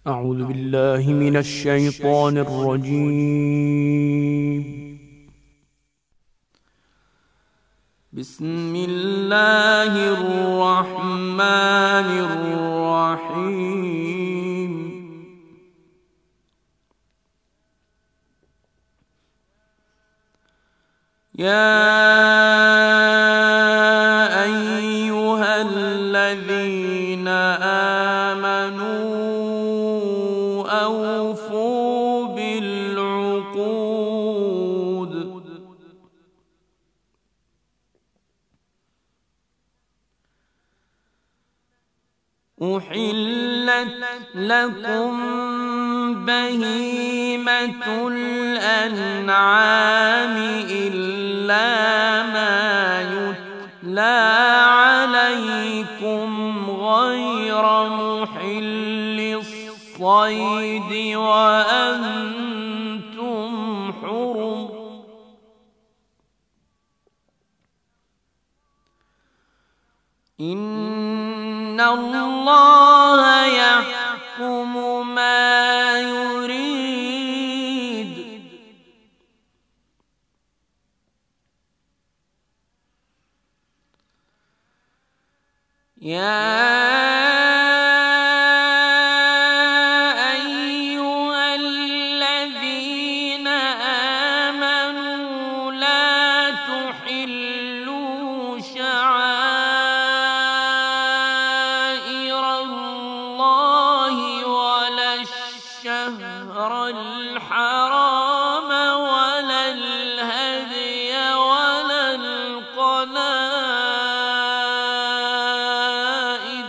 أعوذ بالله من الشيطان الرجيم. بسم الله الرحمن الرحيم. يا أيها الذين آمنوا أوفوا بالعقود. أحلت لكم بهيمة الأنعام إلا ما يتلى عليكم غير محل الصيد وأنتم حرم. إن الله يحكم ما يريد. يا أيها الذين آمنوا لا تحلوا شعائر الله ولا الشهر الحرام ولا الهدي ولا القلائد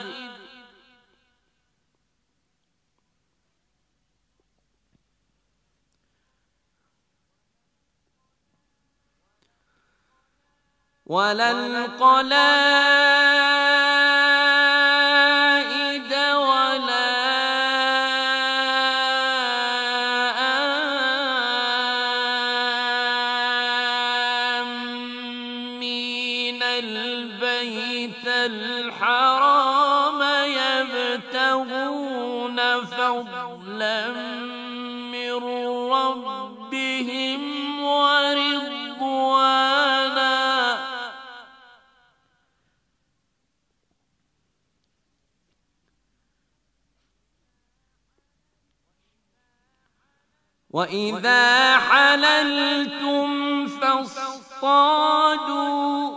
ولا آمين البيت الحرام يبتغون فضلا من ربهم ورضوانا. وإذا حللتم فاصطادوا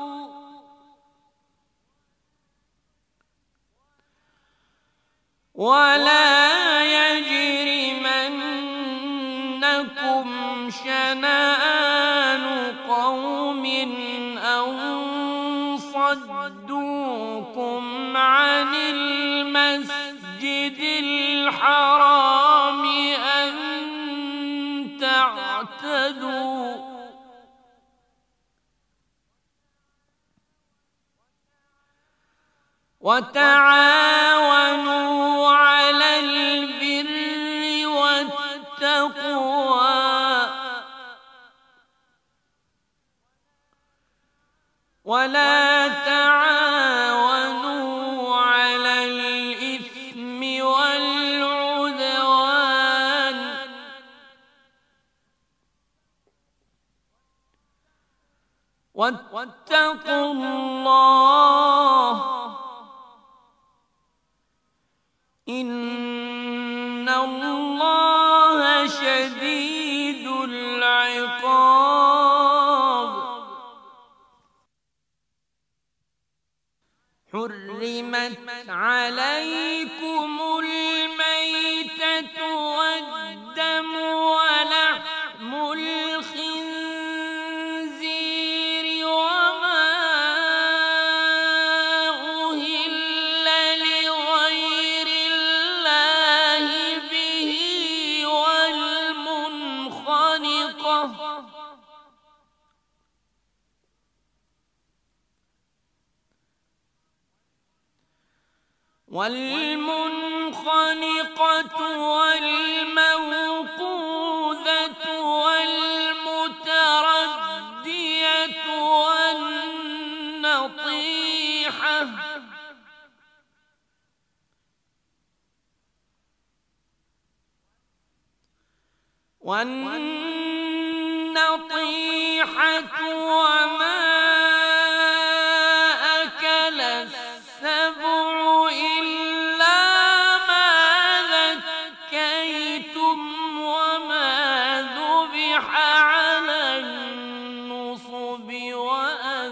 ولا يجرمنكم شنآن قوم أن صدوكم عن المسجد الحرام أن تعتدوا وتعاونوا على البر والتقوى ولا تعاونوا على الإثم والعدوان واتقوا الله إن الله شديد العقاب. حرمت عليكم الميتة والدم ولحم الخنزير وما أهل لغير الله به والمنخنقة والموقوذة والمتردية والنطيحة والنطيحة وما أكل السبع إلا ما ذكيتم وما ذبح على النصب وأن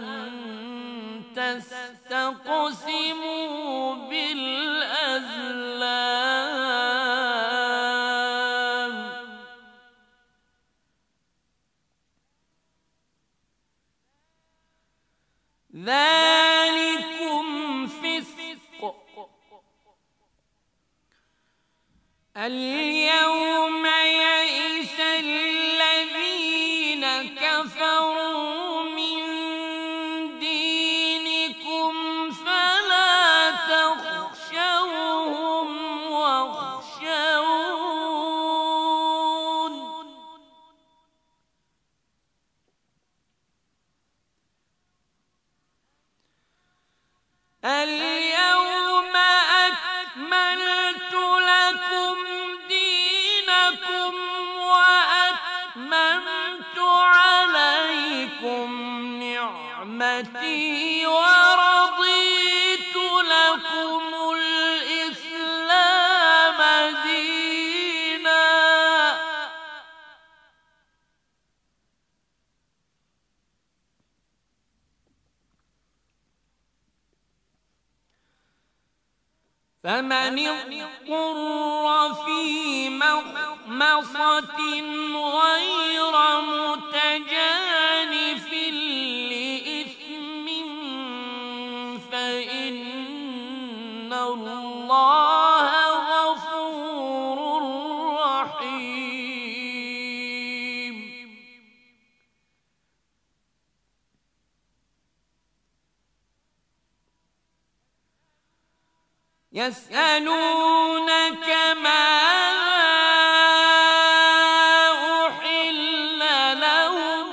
تستقسموا بالأزلام ذلكم فسق اليوم يئس الذين كفروا من دينكم فلا تخشوهم واخشون اليوم أكملت لكم دينكم وأتممت عليكم نعمتي ورضيت لكم الإسلام دينا فمن اضطر في مخمصة غير متجانف لإثم فإن الله غفور رحيم يسألونك ماذا أحل لهم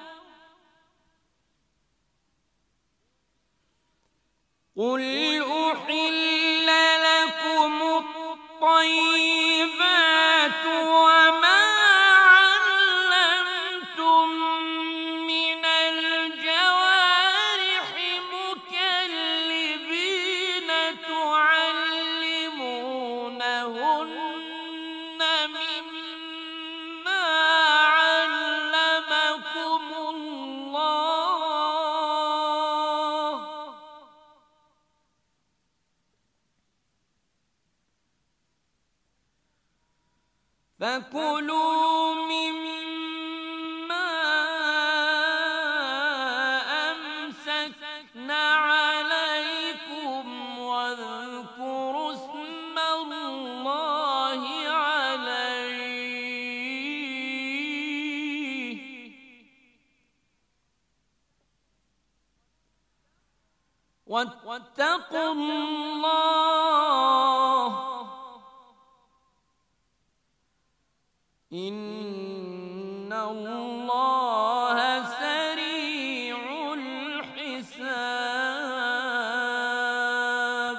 قل أحل لكم الطيبات وما علمتم من الجوارح مكلبين تعلمونهن مما علمكم الله فكلوا مما أمسكن عليكم واذكروا اسم الله عليه واتقوا الله إن الله سريع الحساب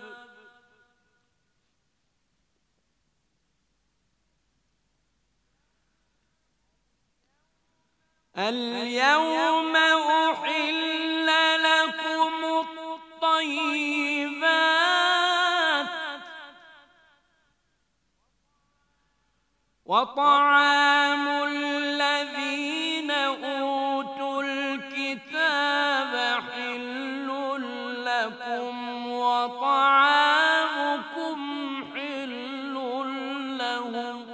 اليوم أحل لكم الطيبات وطعام الذين أوتوا الكتاب حل لكم وطعامكم حل لهم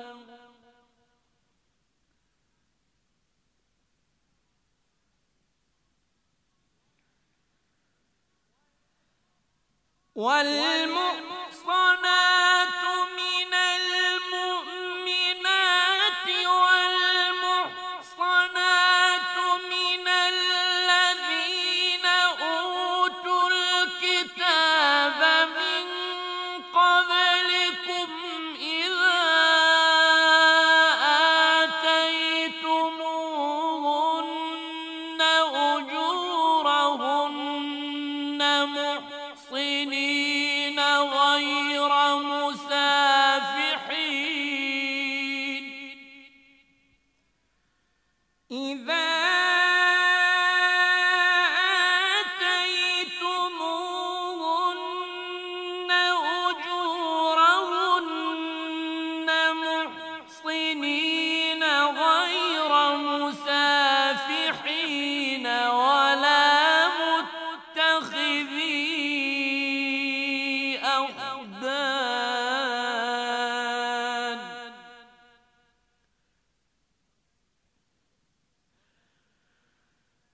والمحصنات من المؤمنات والمحصنات من الذين أوتوا الكتاب من قبلكم إذا آتيتموهن أجورهن محصنين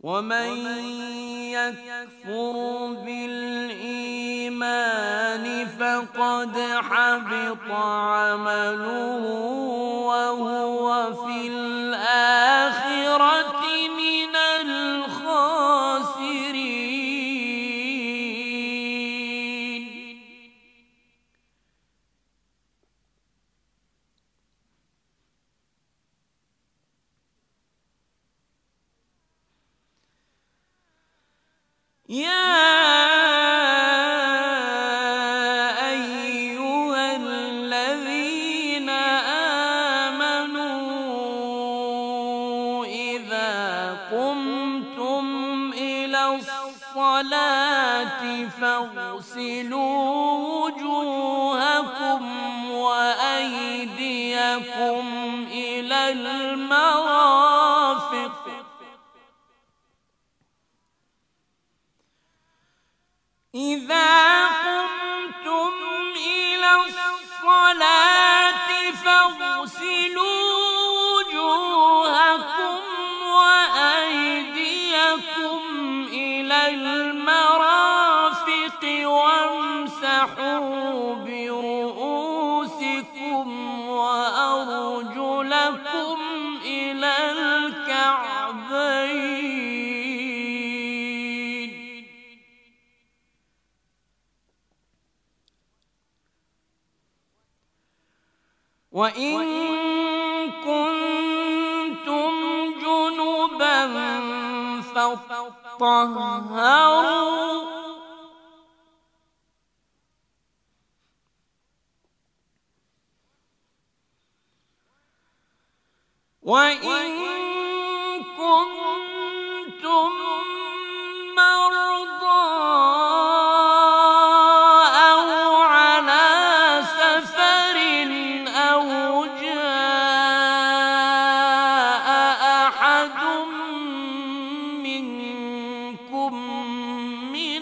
ومن يكفر بالإيمان فقد حبط عمله وهو في الآخرة من الخاسرين. يا أيها الذين آمنوا إذا قمتم إلى الصلاة فاغسلوا وجوهكم وأيديكم إلى المرافق إذا قمتم إلى الصلاة فاغسلوا وجوهكم وأيديكم إلى المرافق وامسحوا برؤوسكم وأرجلكم إلى الكعبين. وإن كنتم جنبا فاطهروا وإن كنتم مرضى أو على سفر أو جاء أحد منكم من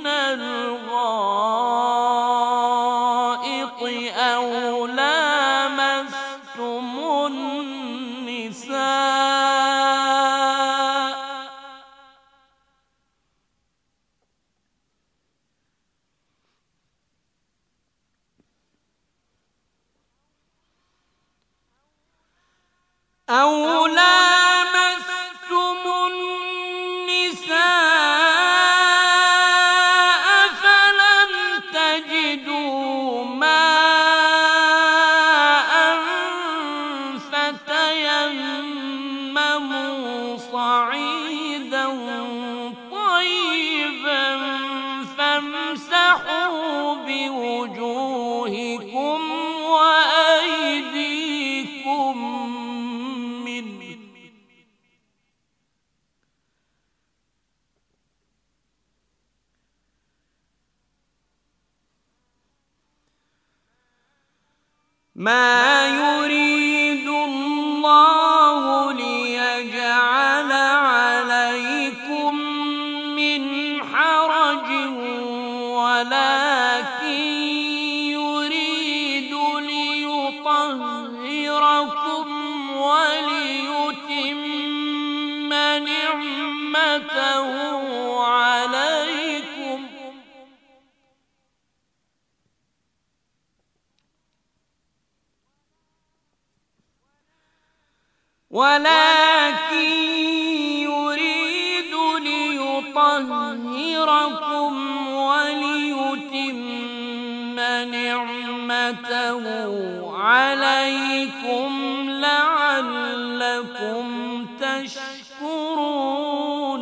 الغائط أو لامستم النساء فلم تجدوا ماء فتيمموا صعيدا طيبا فامسحوا بوجوهكم وأيديكم منه ما يريد الله ليجعل عليكم من حرج ولكن يريد ليطهركم وليتم نعمته عليكم لعلكم تشكرون.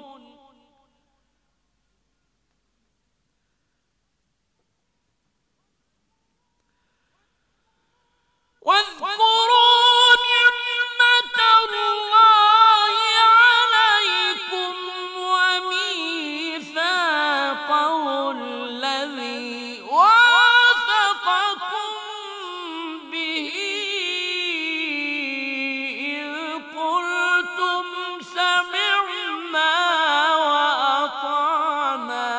واذكروا نعمة الله عليكم وميثاقه الذي واثقكم به إذ قلتم سمعنا وأطعنا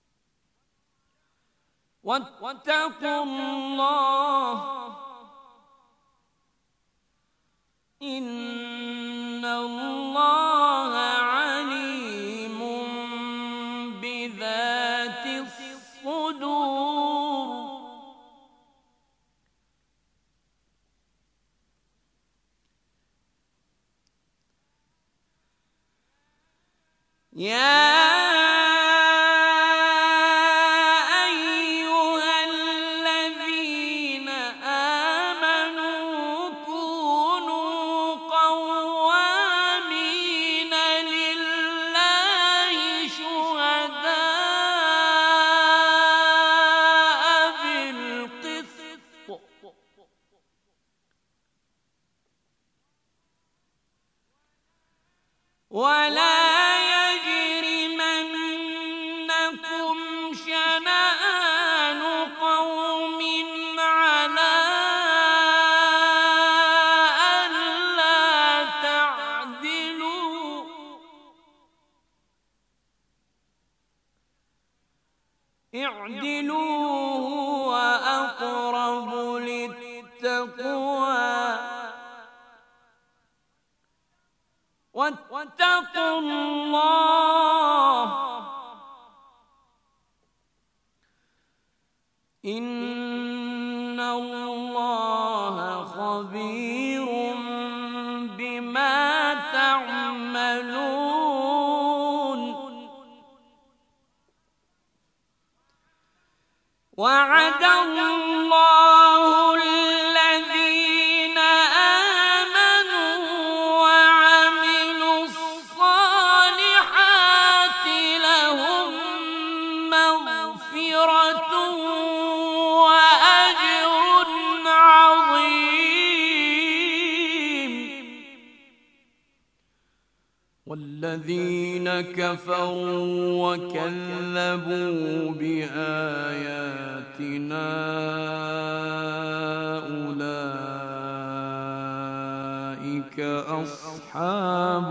واتقوا الله إن الله عليم بذات الصدور يا ولا يجرمنكم شنآن قوم على ألا تعدلوا اعدلوا هو أقرب للتقوى واتقوا الله إن الله خبير بما تعملون وعد الله الذين آمنوا وعملوا الصالحات لهم مغفرة وأجر عظيم والذين كفروا وكذبوا بآياتنا أولئك أصحاب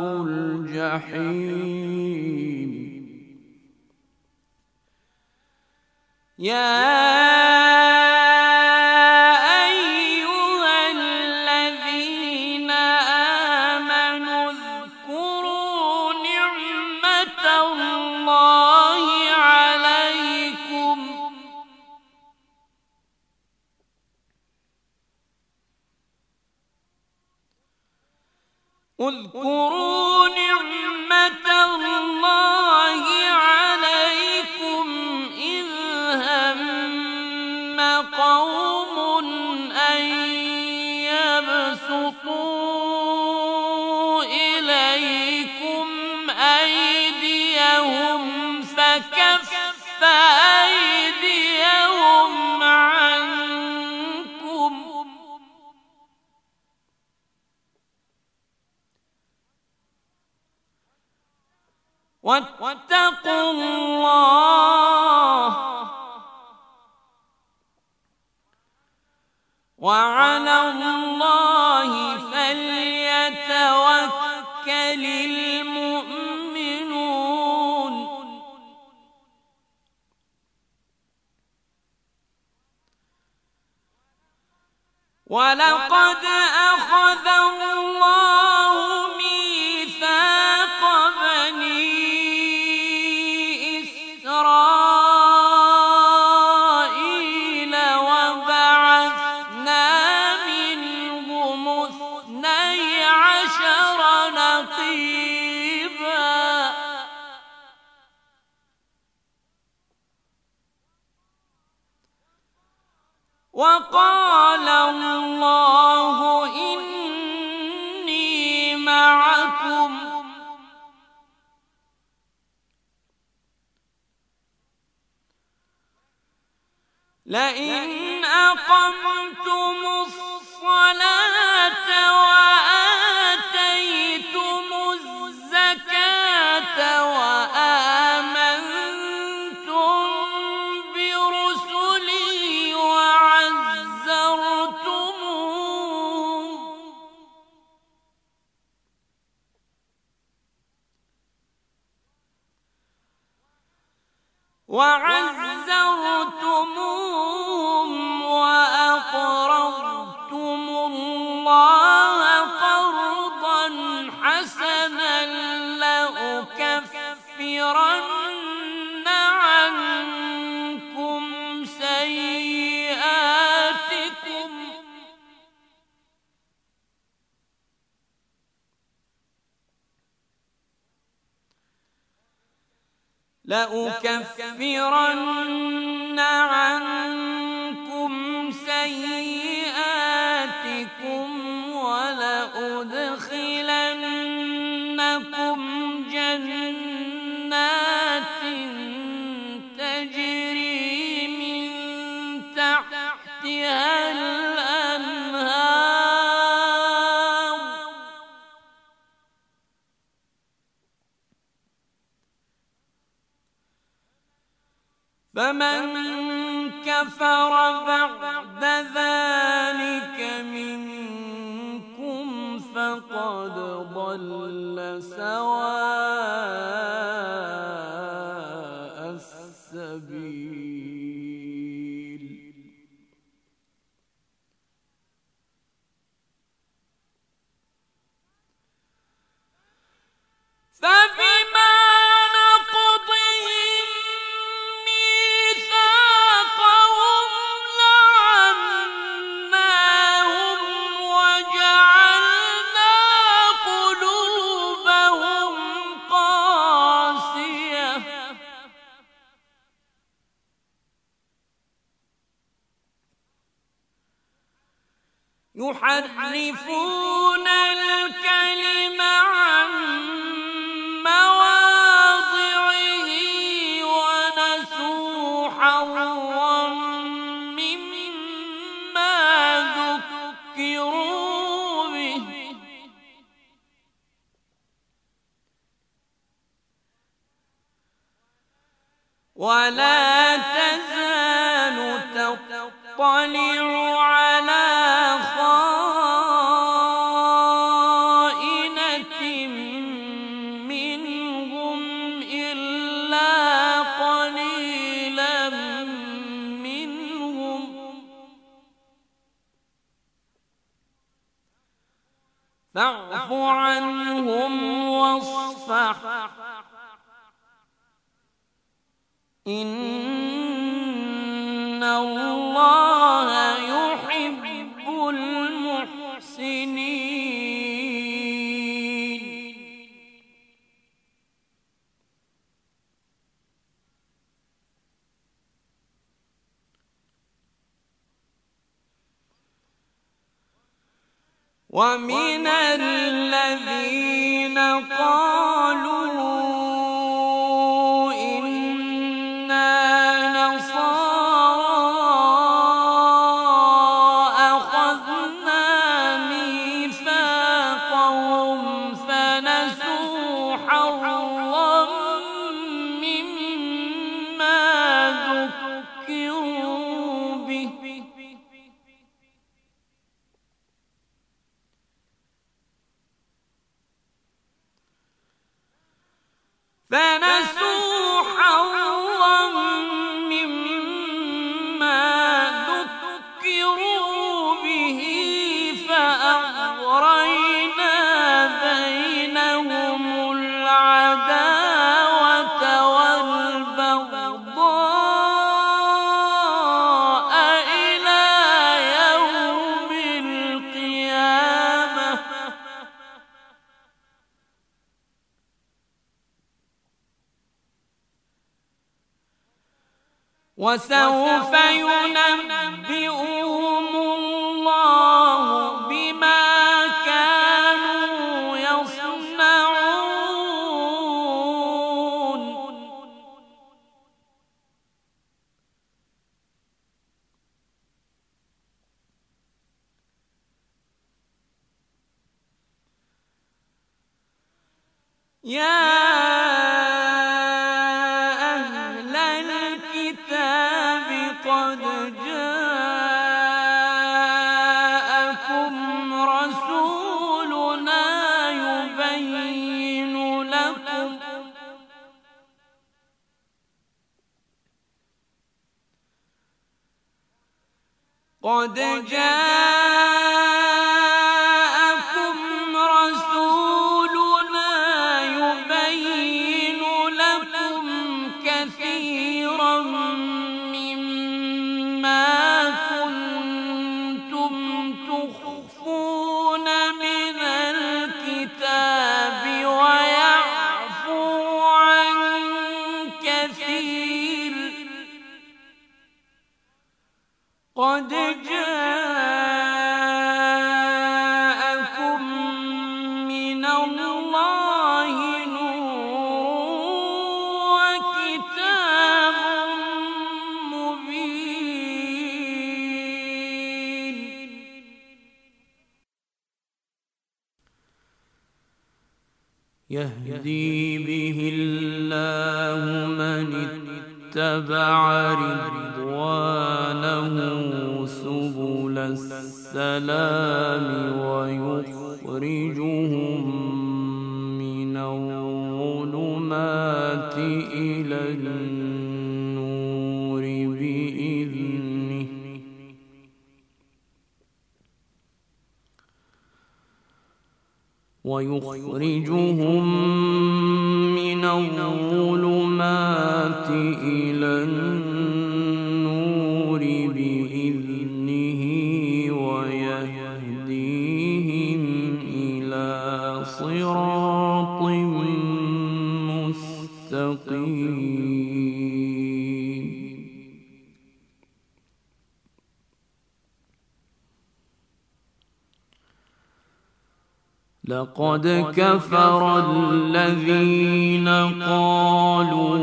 الجحيم يا اذكروا نعمة الله عليكم إذ هم قوم أن يبسطوا إليكم أيديهم فكف أيديهم عنكم واتقوا الله وعلى الله فليتوكل المؤمنون ولقد أخذ الله ميثاق بني إسرائيل وبعثنا منهم 12 نقيبا وقال الله إني معكم لئن أقمتم الصلاة وآتيتم الزكاة وآمنتم برسلي وعزرتموهم وأقرضتم الله قرضا لأكفرن عنكم سيئاتكم ولأدخلنكم جنات تجري من تحتها الأنهار فمن كفر بعد ذلك منكم فقد ضل سواء السبيل فبما نقضهم ميثاقهم لعناهم وجعلنا قلوبهم قاسية يحرفون الكلم عن مواضعه ونسوا حظا مما ذكروا به ولا تزال تطلع على خائنة منهم إلا قليلا منهم فاعف عنهم واصفح إن الله يحب المحسنين ومن الذين قالوا فنسوا حظا مما ذكروا به فأغرينا بينهم العداوة والبغضاء إلى يوم القيامة وسوف ينبئهم الله بما كانوا يصنعون يا قد جاءكم رسولنا يبين لكم قد جاءكم رسولنا يبين لكم كثيرا قد جاءكم من الله نور وكتاب مبين يهدي به الله من اتبع رضوانه سبل السلام ويخرجهم من الظلمات إلى النور بإذنه ويهديهم إلى صراط مستقيم لقد كفر الذين قالوا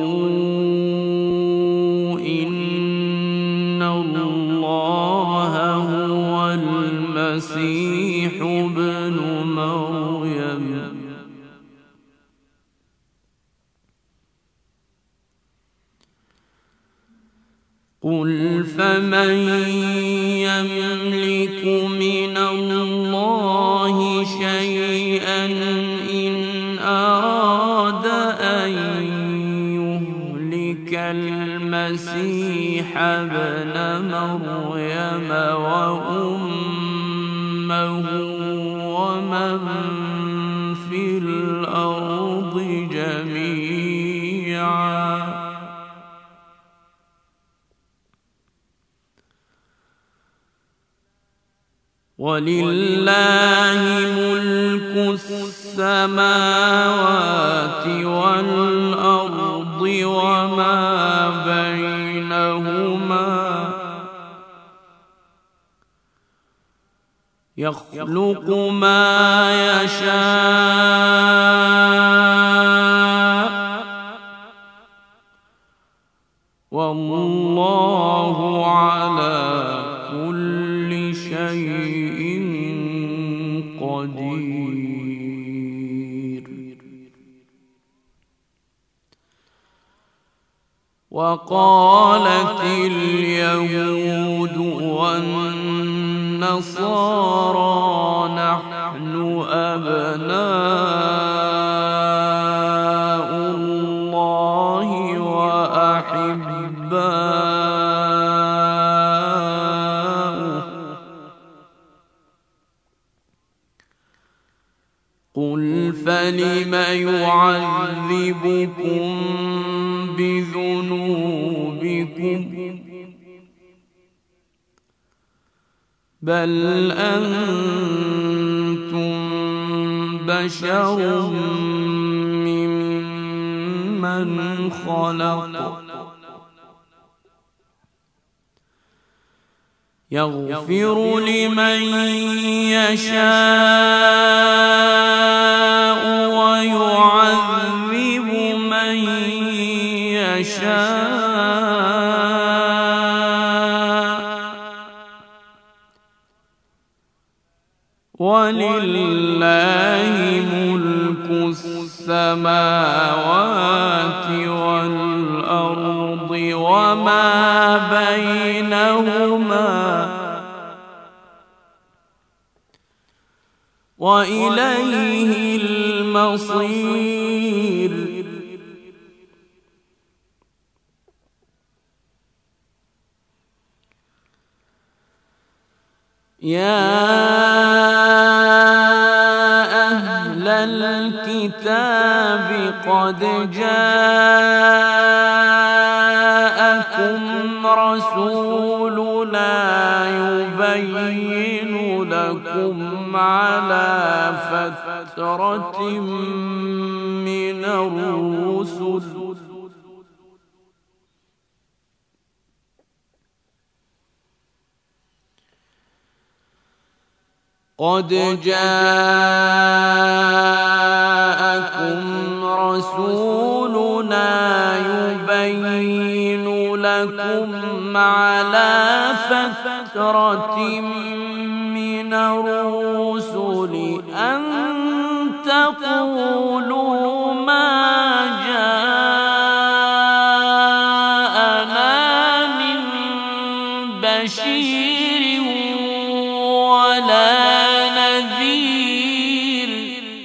إن الله هو المسيح ابن مريم قل فمن يملك من الله شيئا إن أراد أن يهلك المسيح ابن مريم وأمه ومن في الأرض جميعا ولله ملك السماوات والأرض وما بينهما يخلق ما يشاء والله على كل شيء قدير وقالت اليهود والنصارى نحن أبناء الله وأحباؤه قل فلم يعذبكم بذنوبكم بل أنتم بشر ممن خلق يغفر لمن يشاء ويعذب من يشاء ولله ملك السماوات والأرض وما بينهما وإليه المصير يا أهل الكتاب قد جاءكم رسولنا يبين لكم على فترة من الرسل قد جاءكم رسولنا يبين لكم على فترة من الرسل أن تقولوا ما جاءنا من بشير ولا نذير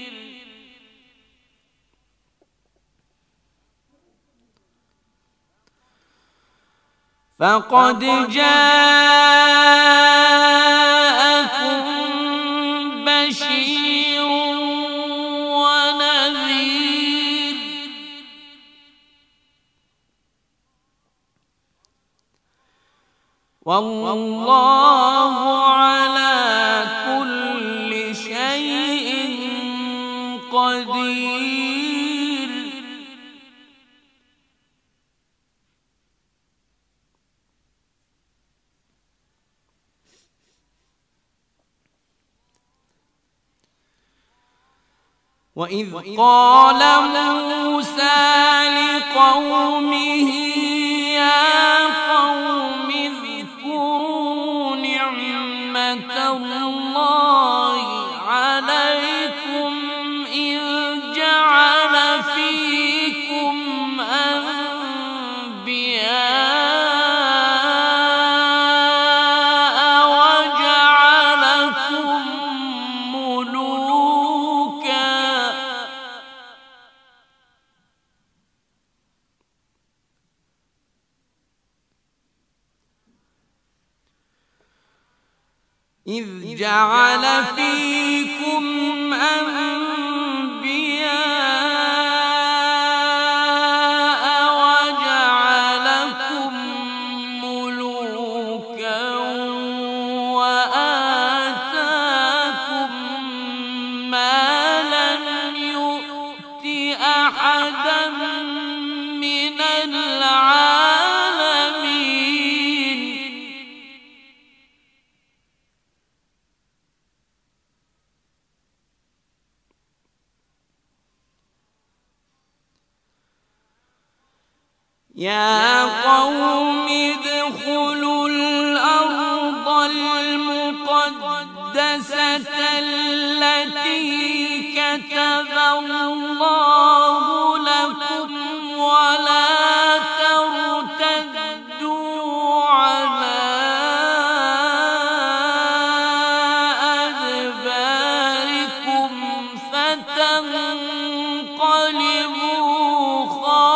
فقد جاءكم بشير ونذير والله على كل شيء قدير. وإذ قال موسى لقومه يا قوم اذكروا نعمة الله عليكم إذ جعل فيكم أنبياء وجعلكم ملوكا وآتاكم ما لم يؤت أحدا من العالمين. يا قوم ادخلوا الأرض المقدسة التي كتب الله لكم ولا ترتدوا على أدباركم فتنقلبوا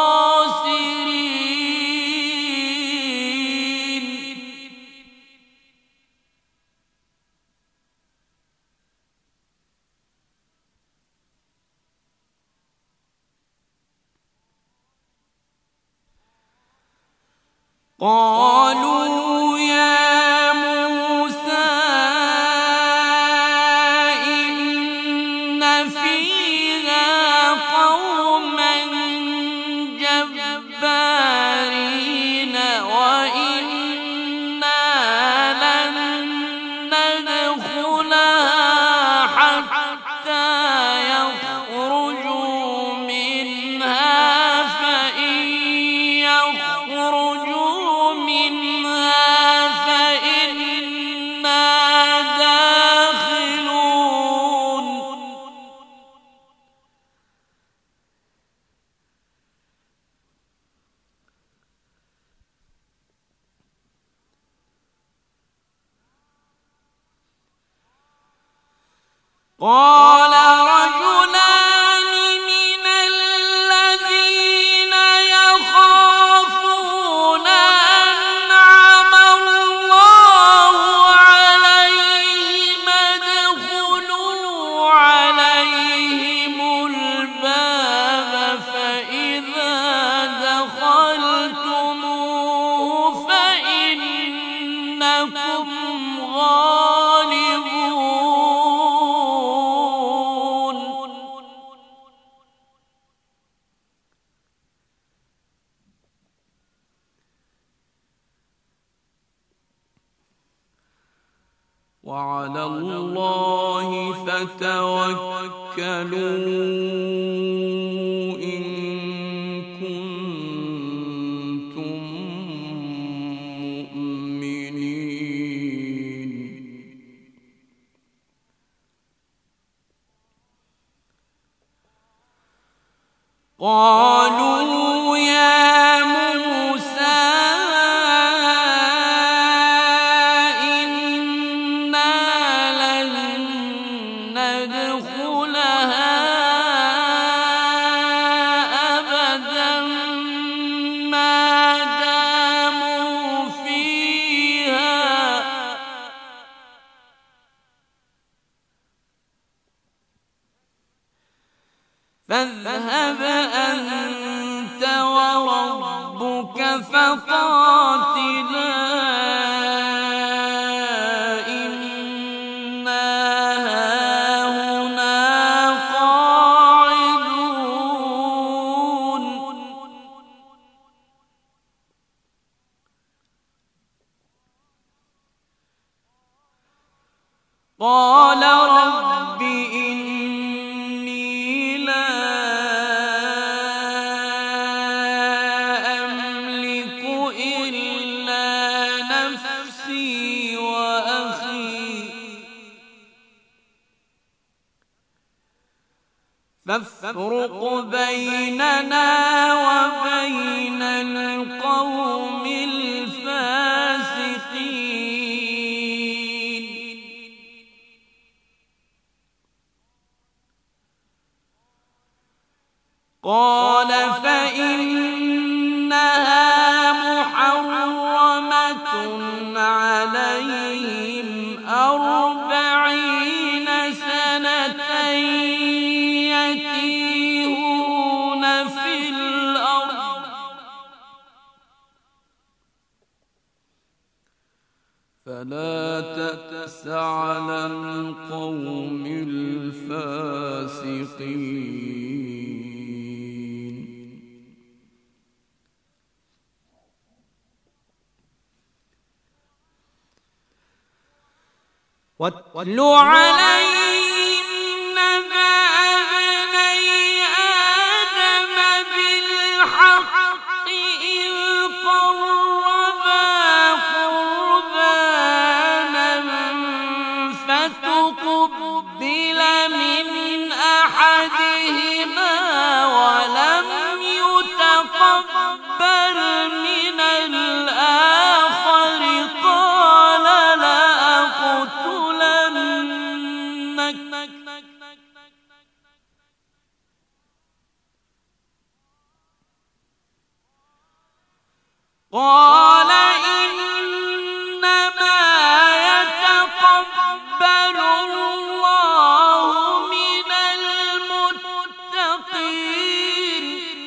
خاسرين. قالوا يا موسى إن فيها قوما جبارين وإنا لن ندخلها حتى يخرجوا منها فإن يخرجوا منها فإنا داخلون. قال رجلان من الذين يخافون أنعم الله عليهم ادخلوا عليهم الباب فإذا دخلتموه فإنكم غالبون. وعلى الله فتوكلوا إن كنتم مؤمنين. قالوا يا موسى إنا لن ندخلها أبدا ما داموا فيها فاذهب أنت وربك فقاتلا إنا هاهنا قاعدون. قال رب إني لا أملك إلا نفسي وأخي فافرق بيننا وبين القوم الفاسقين. قال فإنها محرمة عليهم 40 سنة يتيهون في الأرض فلا تأس على القوم الفاسقين. واتل عليهم نبأ ابني آدم بالحق إذ قربا قربانا فتقبل من أحدهما ولم يتقبل من الآخر قال لأقتلنك. قال إنما يتقبل الله من المتقين.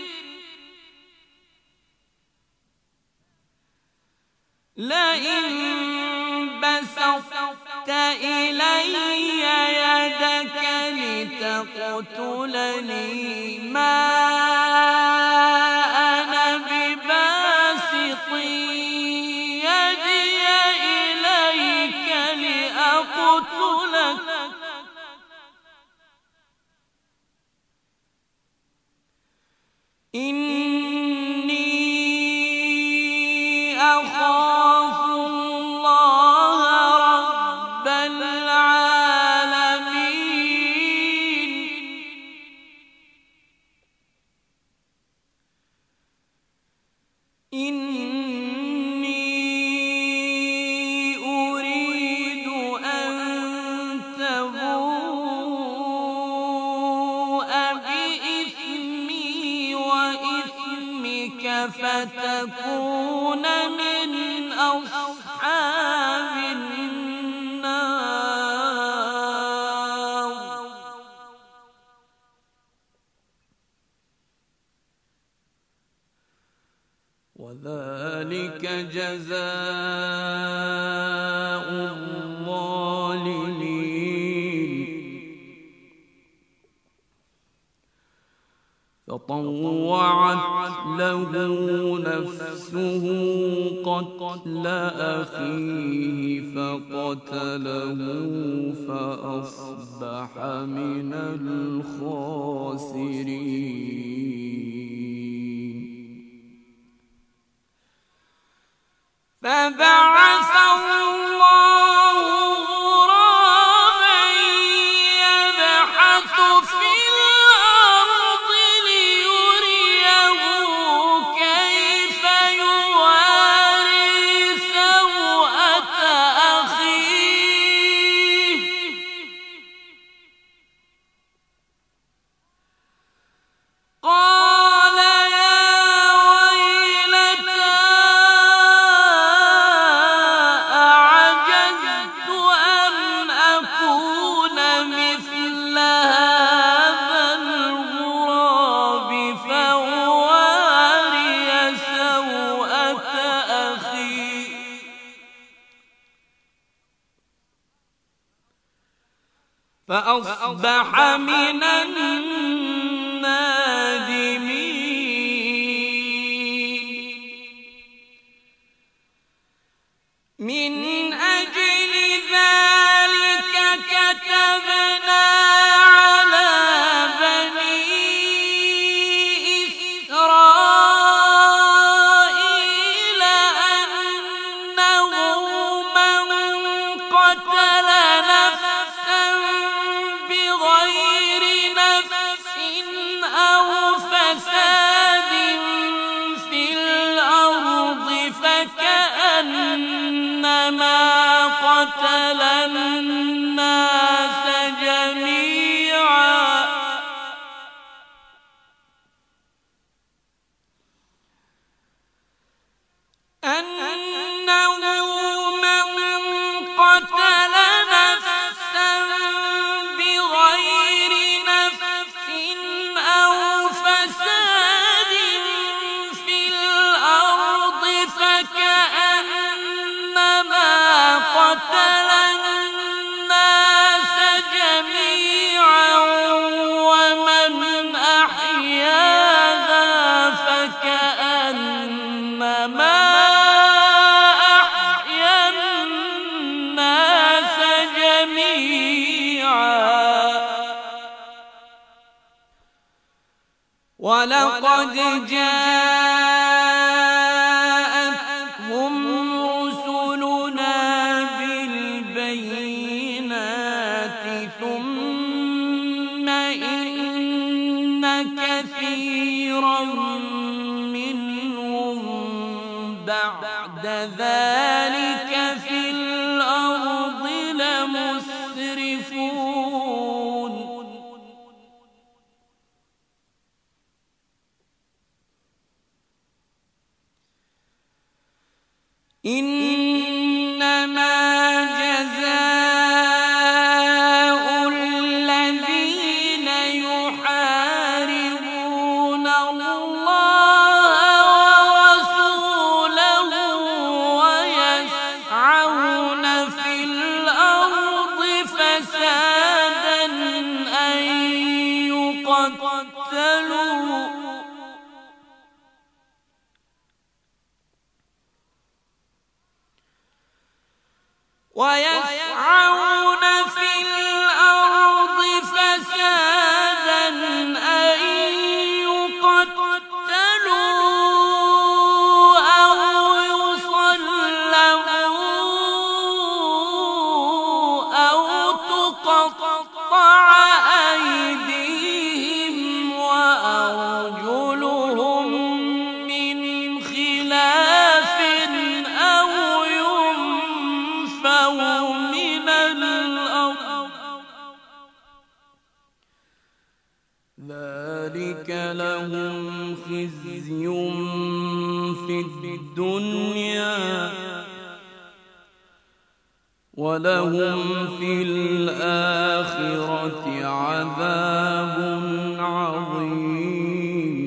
لئن بسطت إلي يدك لتقتلني ما أنا بباسط يدي إليك لأقتلك إني أخاف الله رب العالمين. إني أريد أن تبوء بإثمي وإثمك فتكون من أصحاب النار. وذلك جزاء الظالمين. فطوعت له نفسه قتل أخيه فقتله فأصبح من الخاسرين. فبعث الله غرابا يبحث في الأرض ليريه كيف يواري سوءة أخيه قال فأصبح من النادمين. من أجل ذلك كتبنا على بني إسرائيل أنه من قتل نفسا بغير نفس أو فساد في الأرض فكأنما قتل الناس جميعا أنه من قتل نفسا بغير نفس أو فساد في الأرض فكأنما قتل الناس جميعا ومن أحياها فكأنما أحيا الناس جميعا. ولقد جاءتهم رسلنا بالبينات ثم إن كثيرا منهم بعد ذلك في الأرض لمسرفون. إنما جزاء الذين يحاربون الله ورسوله ويسعون في الأرض فسادا أن يقتلوا أو يصلبوا أو تقطع أيديهم وأرجلهم من خلاف أو ينفوا من الأرض ذلك لهم خزي في الدنيا ولهم في الآخرة عذاب عظيم.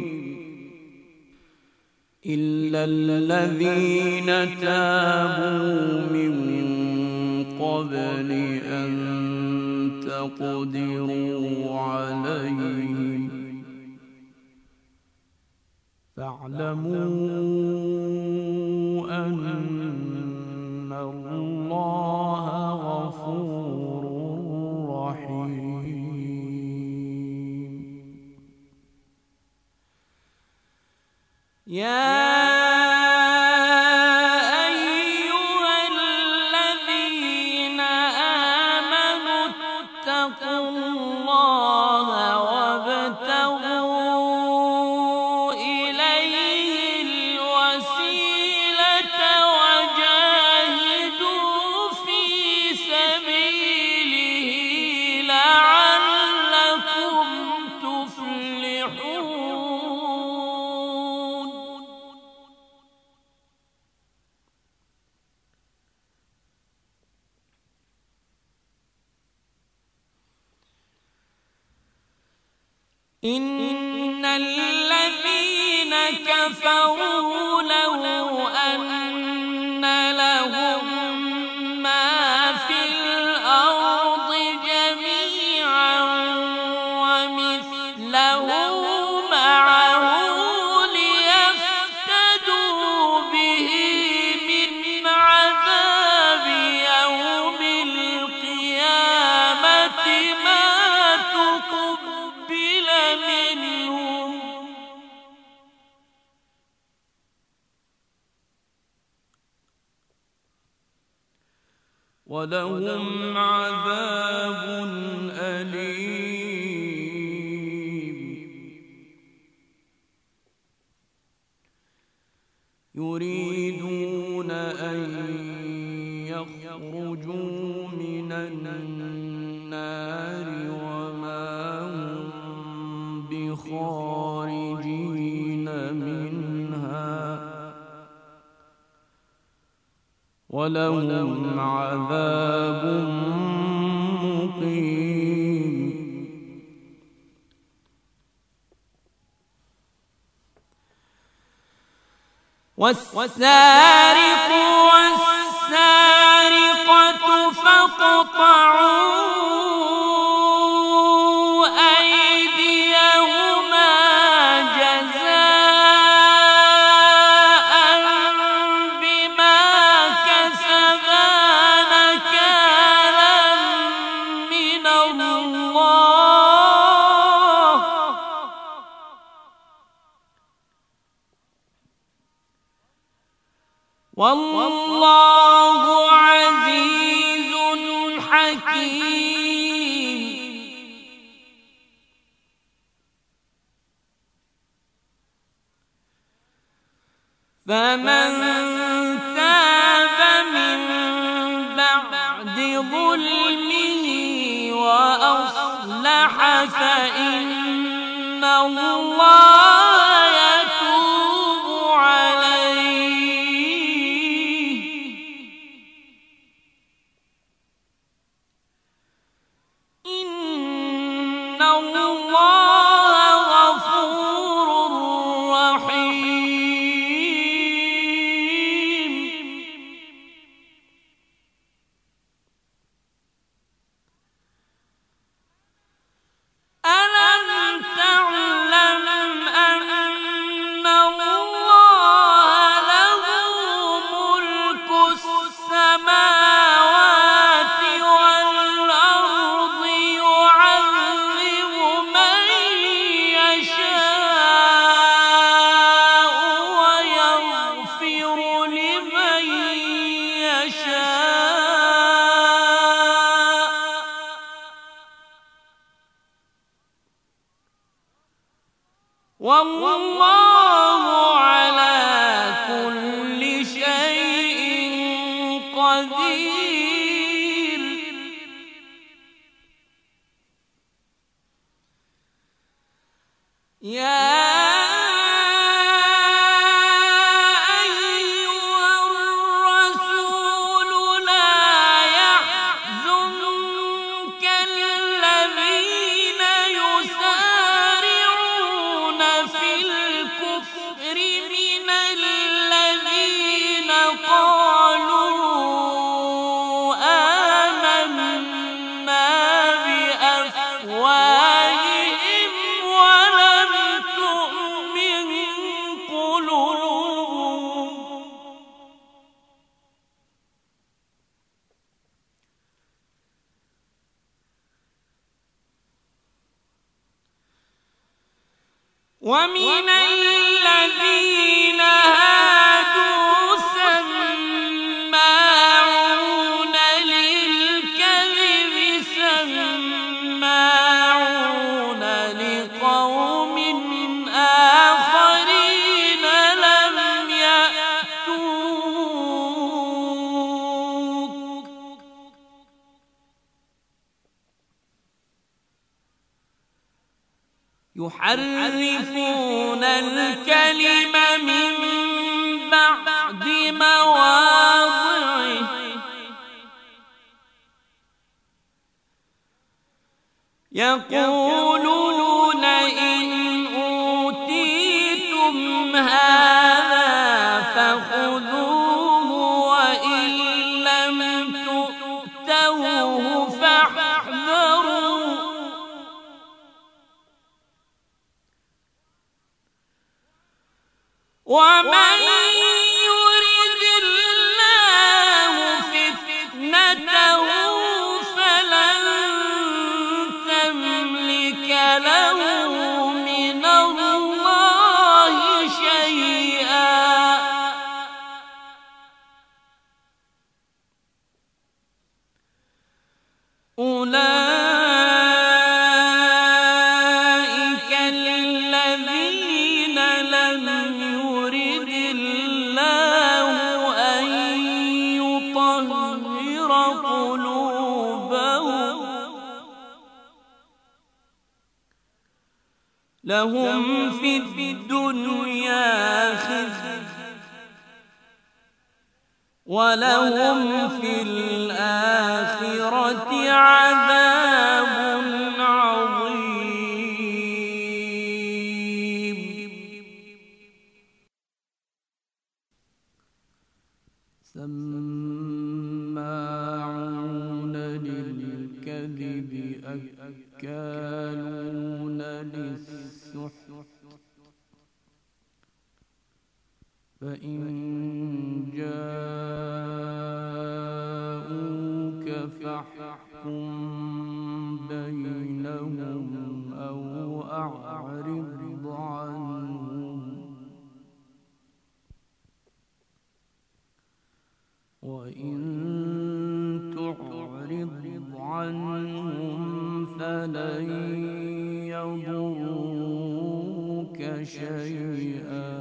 إلا الذين تابوا من قبل أن تقدروا عليهم فاعلموا أن الله غفور رحيم. يا إن الذين كفروا لو أن لهم ما في الأرض جميعا ومثله معه ليفتدوا به من عذاب يوم القيامة ما تقبل منهم ولهم عذاب أليم. يريدون أن يخرجوا من النار وما هم بخارجين منها ولهم عذاب مقيم. والسارق والسارقة فاقطعوا أيديهما جزاء بما كسبا نكالا من الله والله عزيز حكيم. فمن تاب من بعد ظلمه وأصلح فإن الله يتوب عليه إن الله غفور رحيم. ألم تعلم أن الله له ملك السماوات والأرض يعذب من يشاء ويغفر لمن يشاء والله على كل شيء قدير. يا أيها الرسول لا يحزنك الذين يسارعون في الكفر من الذين قالوا آمنا بأفواههم ولم تؤمن ومن الذين هادوا سماعون للكذب سماعون لقوم آخرين لم يأتوك يحرفون الكلم من بعد مواضعه يقولون إن أوتيتم هذا فخذوه وإن لم تؤتوه فاحذروا ومن يرد الله فتنته فلن تملك له من الله شيئا أولئك الذين لم يرد الله أن يطهر قلوبهم لهم في الدنيا خزي ولهم في الآخرة عذاب عظيم سماعون للكذب أكالون للسحت فإن جاءوك فاحكم بينهم أو أعرض عنهم وإن تعرض عنهم فلن يضروك شيئا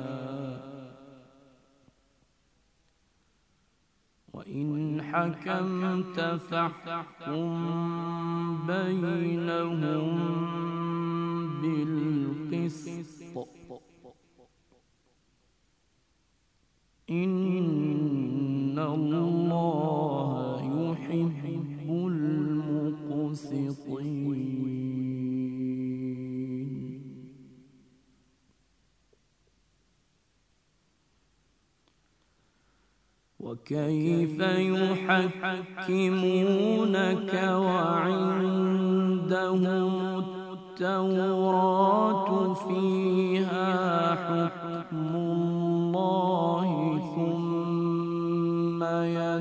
وإن حكمت فاحكم بينهم بالقسط إن الله يحب المقسطين وكيف يحكمونك وعندهم التوراة فيها حكم الله ثم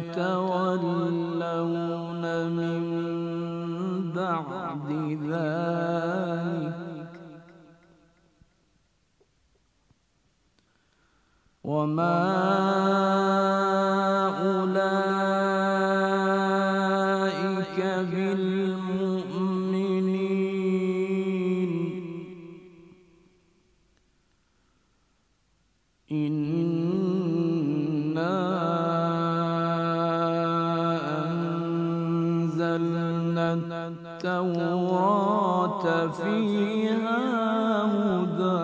يتولون من بعد ذلك وما أولئك بالمؤمنين إنا أنزلنا التوراة فيها هدى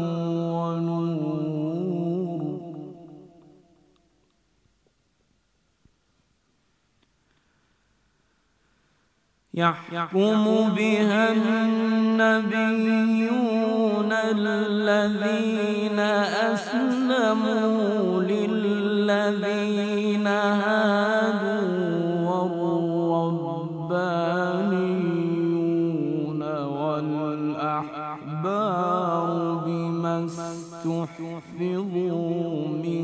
يحكم بها النبيون الذين أسلموا للذين هادوا والربانيون والأحبار بما استحفظوا من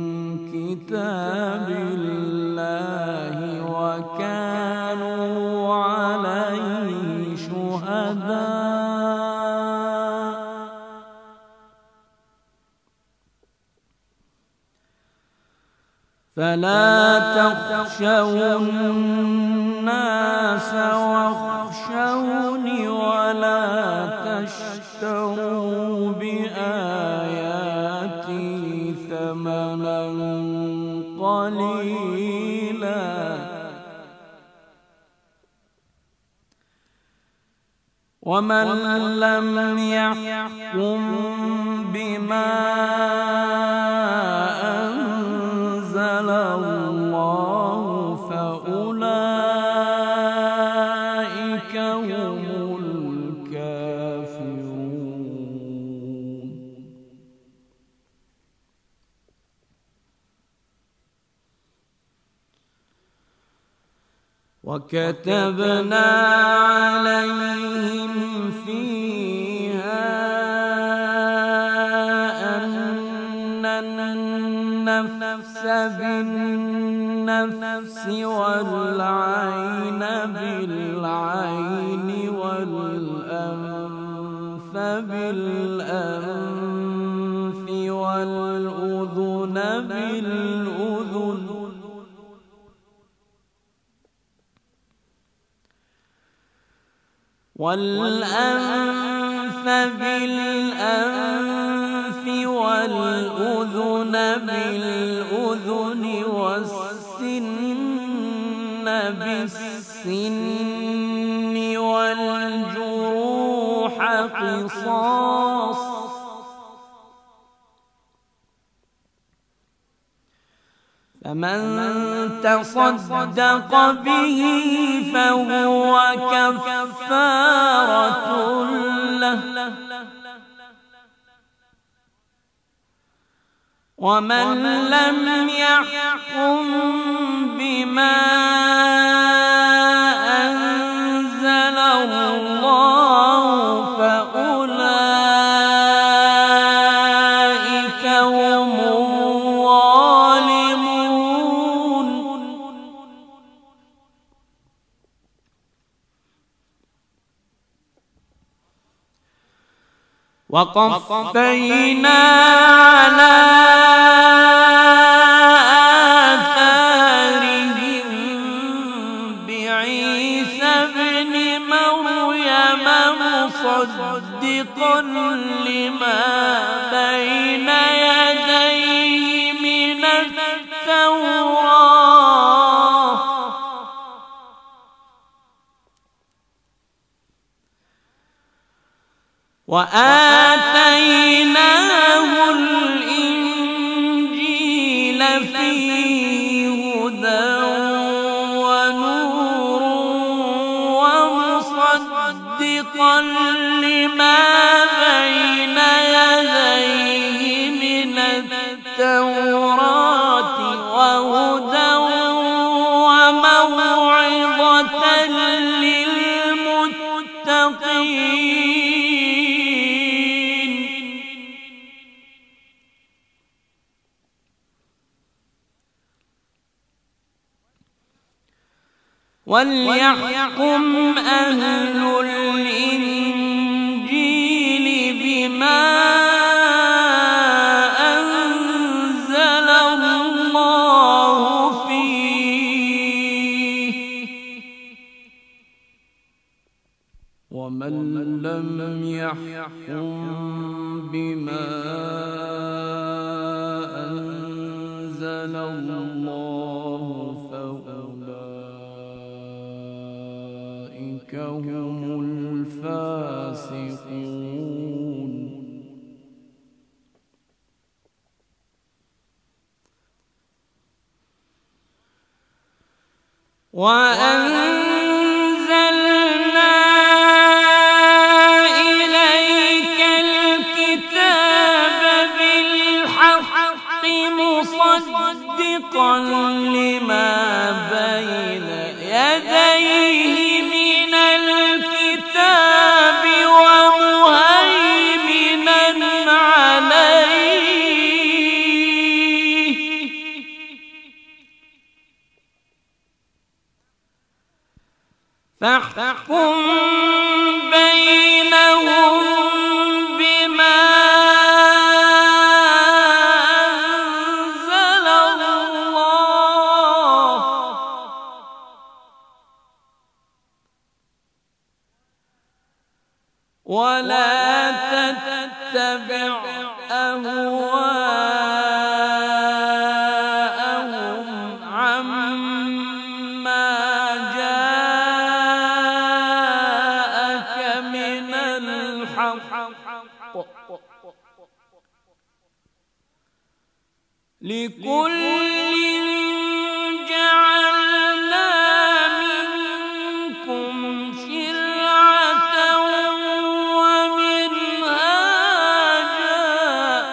كتاب الله وكانوا عليه شهداء فلا تخشوا الناس واخشوني ولا تشتروا بآياتي ثمنا قليلا ومن لم يحكم بما أنزل الله فأولئك هم الكافرون. وكتبنا عليهم فيها أن النفس بالنفس والعين بالعين والأنف بالأنف والأذن بالأذن والأنف بالأنف والأذن بالأذن والسن بالسن والجروح قصاص فمن تصدق به فهو كفارة له ومن لم يحكم بما أنزل الله فأولئك هم الظالمون. وقفينا على آثارهم بعيسى ابن مريم مصدقا لما بين يديه من التوراة وآتيناه الإنجيل فيه هدى ونور ومصدقا لما بين يديه من التوراة وهدى وموعظة للمتقين. وليحكم أهل الإنجيل بما أنزل الله فيه ومن لم يحكم بما أنزل الله فأولئك هم الفاسقون. وأنزلنا إليك الكتاب بالحق مصدقا لما بين يديه من الكتاب ومهيمنا عليه فاحكم بينهم بما أنزل الله ولا تتبع أهواءهم عما جاءك من الحق لكل جعلنا منكم شرعة ومنهاجا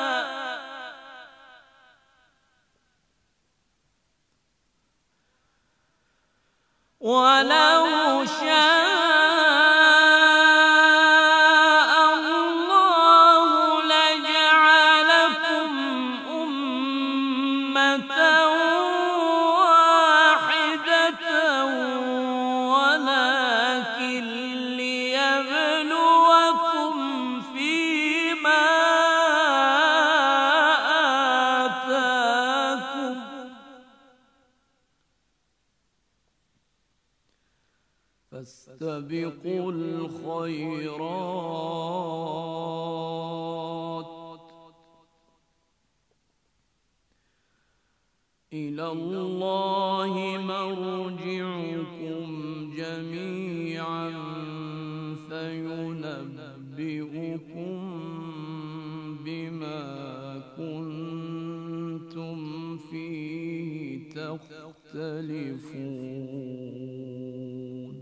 ولو شاء الله لجعلكم أمة واحدة ولكن ليبلوكم فيما آتاكم فاستبقوا الخيرات إلى الله مرجعكم جميعا فينبئكم بما كنتم فيه تختلفون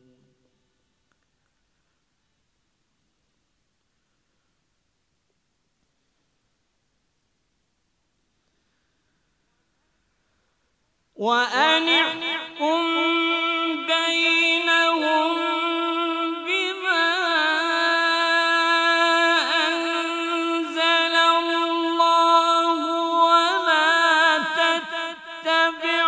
وأن احكم بينهم بما أنزل الله ولا تتبع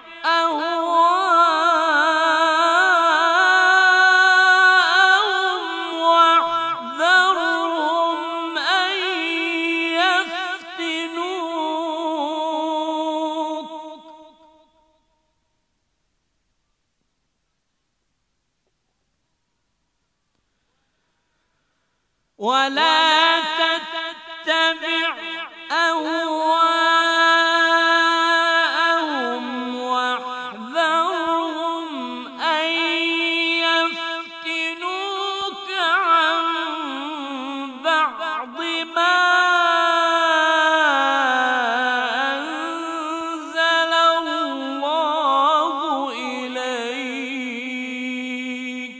أهواءهم واحذرهم أن يفتنوك ولا تتبع أهواءهم واحذرهم أن يفتنوك عن بعض ما أنزل الله إليك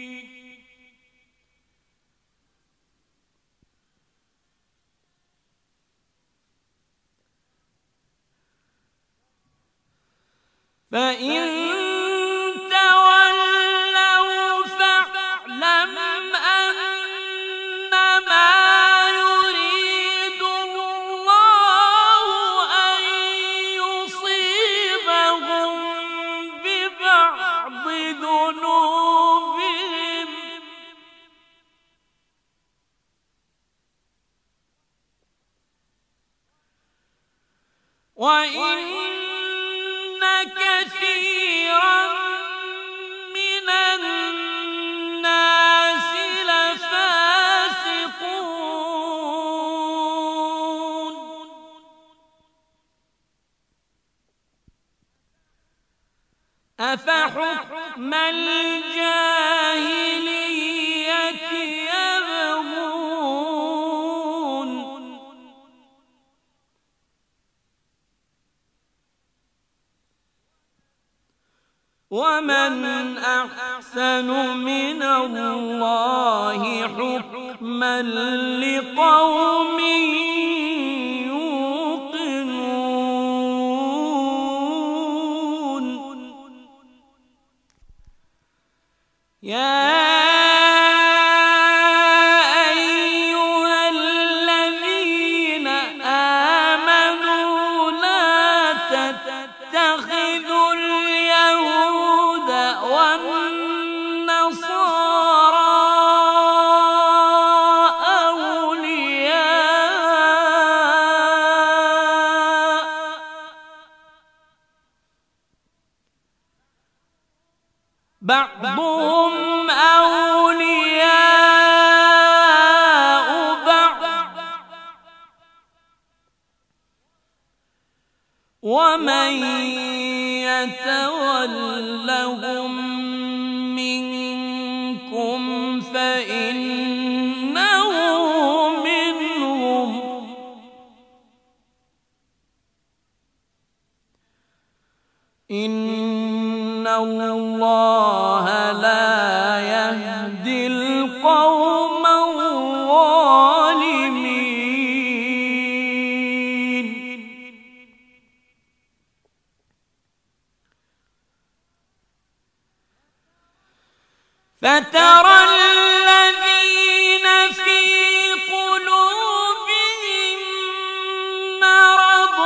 فإن تولوا فاعلم أنما يريد الله أن يصيبهم ببعض ذنوبهم وإن كثيرا من الناس لفاسقون أفحكم الجاهلية يبغون ومن أحسن من الله حكما لقوم يوقنون يا أيها الذين آمنوا لا تتخذوا اليهود والنصارى أولياء بعضهم أولياء يتولهم منكم فإنه منهم إن الله لا يهدي القوم الظالمين. فترى الذين في قلوبهم مرض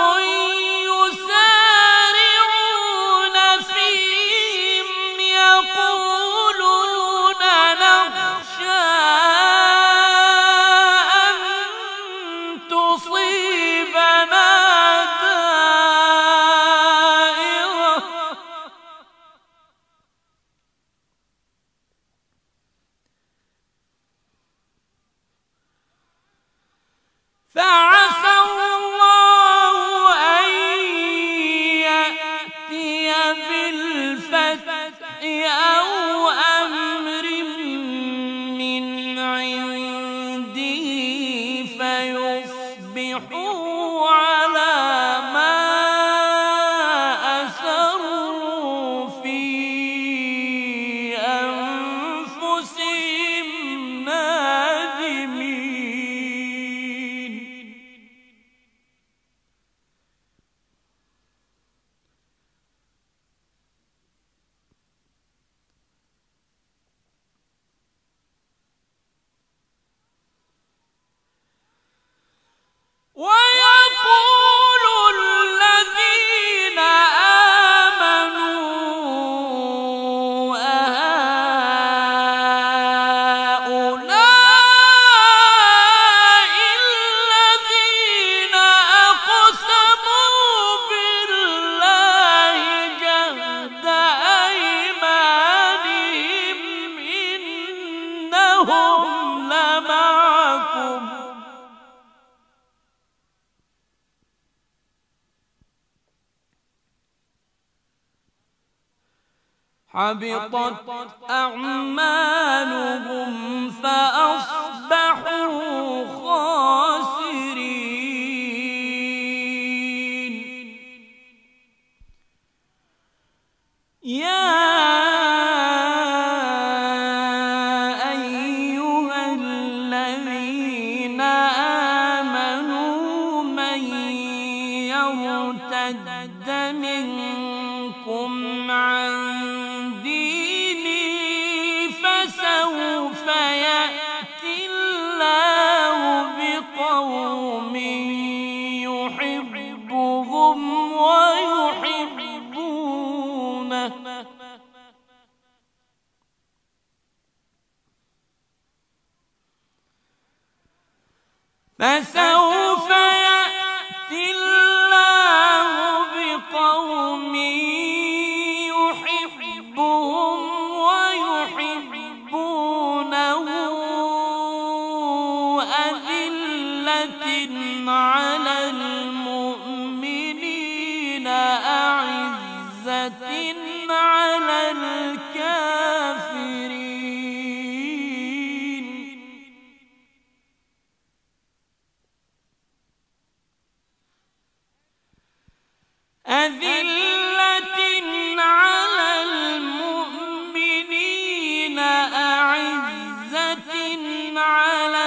يسارعون فيهم يقولون نخشى أن تصيبنا دائرة فعسى الله أن يأتي بالفتح أو أمر من عنده فيصبحوا على ما أسروا في أنفسهم نادمين. ويقول الذين آمنوا أهؤلاء الذين أقسموا بالله جهد أيمانهم إنهم لمعكم حبطت أعمالهم فأصبحوا خاسرين. يا أيها الذين آمنوا من يرتد منكم عن دينه فسوف يأتي الله بقوم يحبهم ويحبونه فسوف يأتي الله بقوم يحبهم ويحبونه أذلة على المؤمنين أعزة على الكافرين أذلة على المؤمنين أعزة على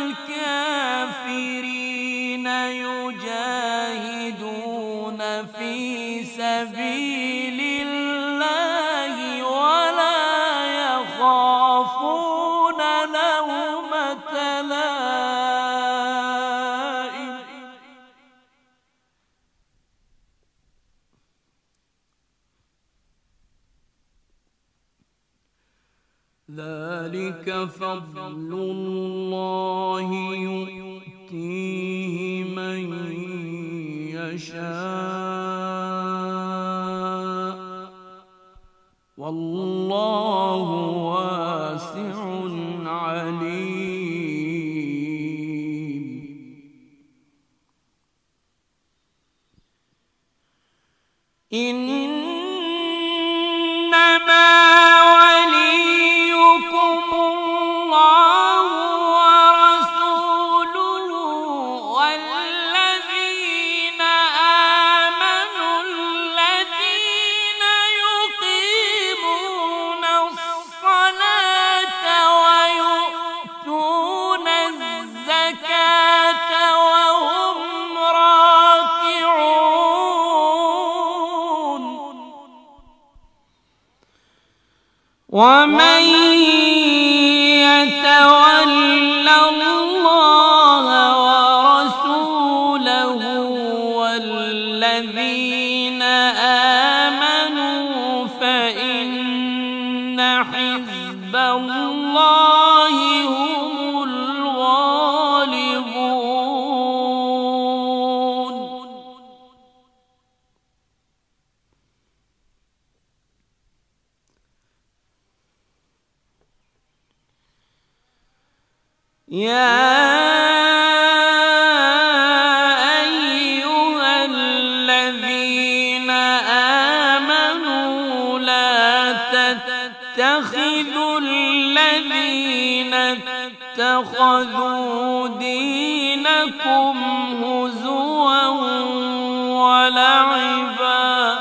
الكافرين يجاهدون في سبيل الله ولا يخافون لومة لائم ذلك فضل الله يؤتيه من يشاء والله واسع عليم. إن ومن يتول الله ورسوله والذين آمنوا فإن حزب الله هم الغالبون. يا أيها الذين آمنوا لا تتخذوا الذين اتخذوا دينكم هزوا ولعبا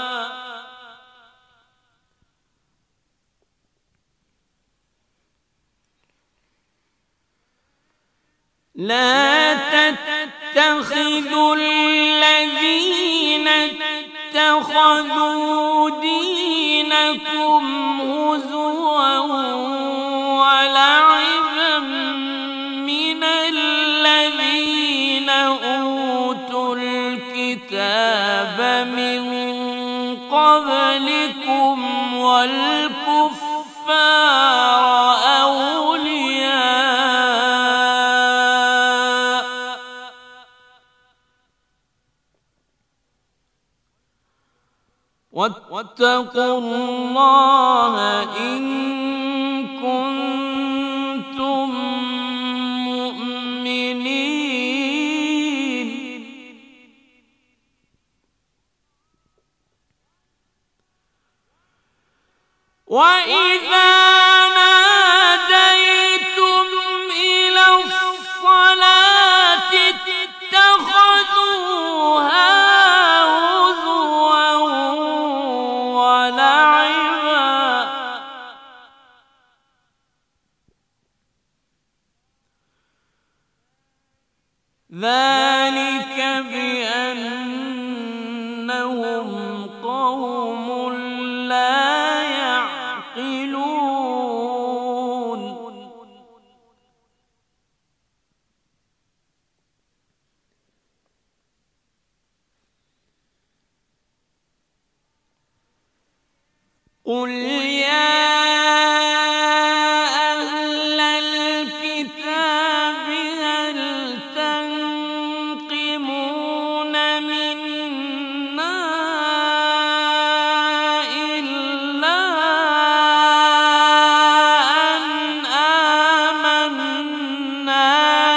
لا تتخذوا الذين اتخذوا دينكم هزوا ولعبا من الذين أوتوا الكتاب من قبلكم والكفار أولياء واتقوا الله إن كنتم مؤمنين. وإذا ناديتم إلى الصلاة اتخذوها هزوا ولعبا ذلك بأنهم قوم لا يعقلون. قل يا أهل الكتاب هل تنقمون منا إلا أن آمنا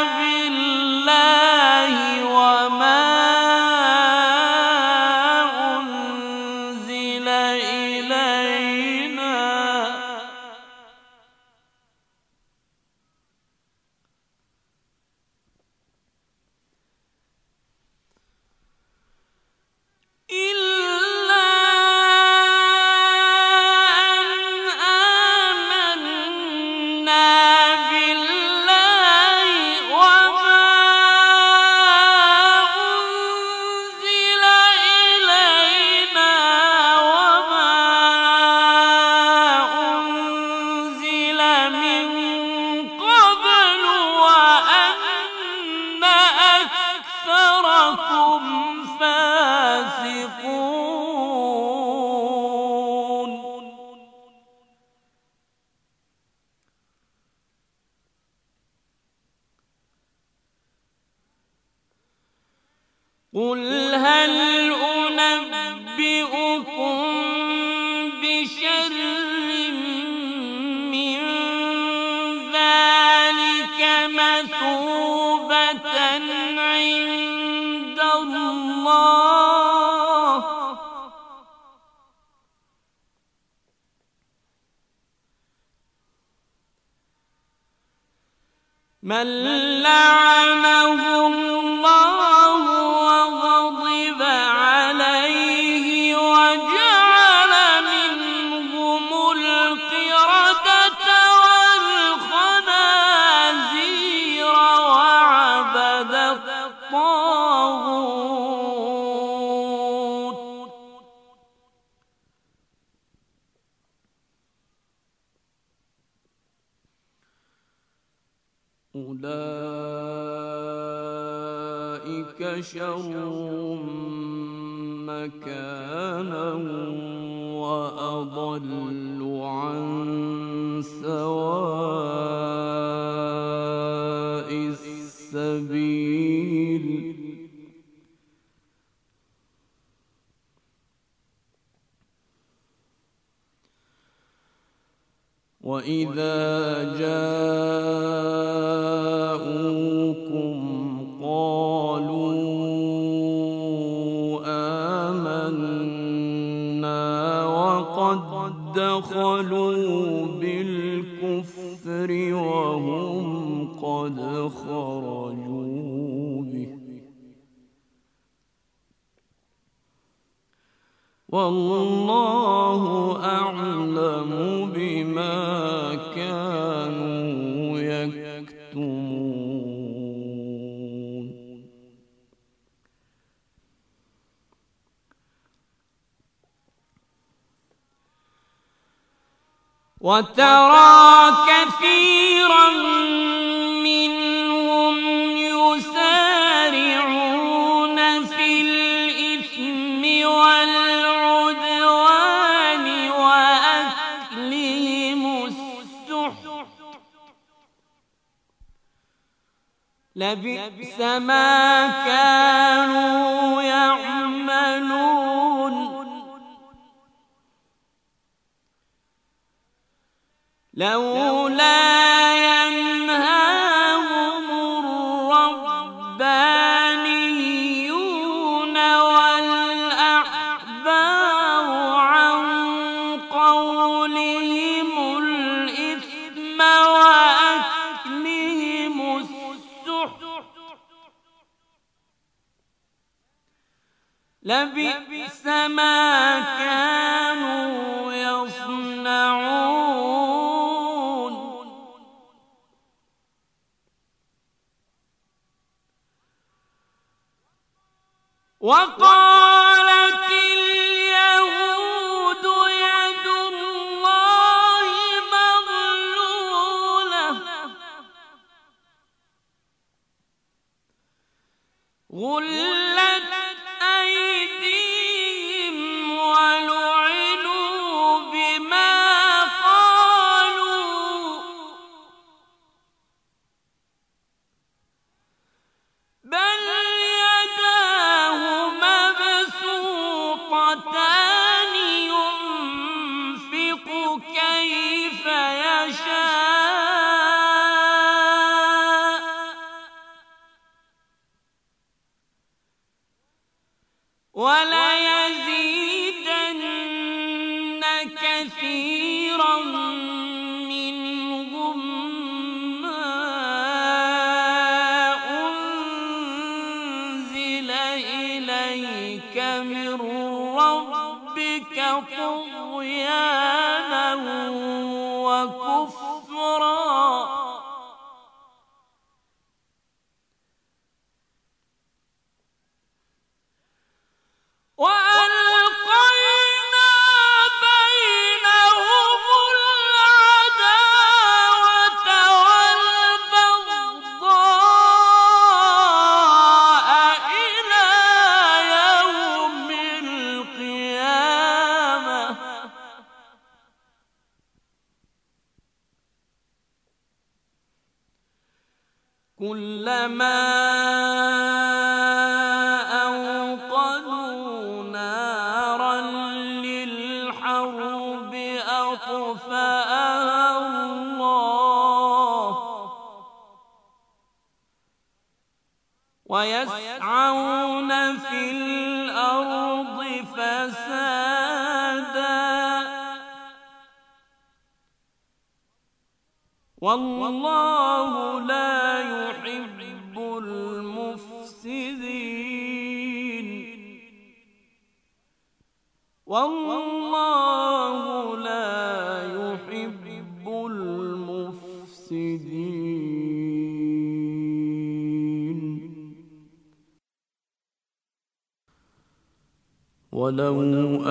بالله وما أنزل إلينا قل هل أنبئكم بشر من ذلك مثوبة عند الله من لعنه الله وغضب عليه وجعل منهم القردة والخنازير وعبد الطاغوت أولئك شر مكانا وأضل عن سواء السبيل وإذا جاءوكم قالوا آمنا وقد دخلوا بالكفر وهم قد خرجوا به والله أعلم بما كانوا يكتمون وترى كثيرا منهم يسارعون في الإثم والعدوان وأكلهم السحت لبئس ما كانوا يعملون لولا ينهاهم الربانيون والأحبار عن قولهم الإثم وأكلهم السحت لبئس ما كانوا يصنعون وقالت اليهود يد الله مغلولة غلت أيديهم ولعنوا بما قالوا بل يداه مبسوطتان ينفق كيف يشاء وليزيدن كثيرا منهم ما أنزل إليك من ربك طغيانا وكفرا وألقينا بينهم العداوة والبغضاء إلى يوم القيامة كلما أوقدوا نارا للحرب أطفأها الله ويسعون في الأرض فسادا والله لا يحب المفسدين والله لا يحب المفسدين ولو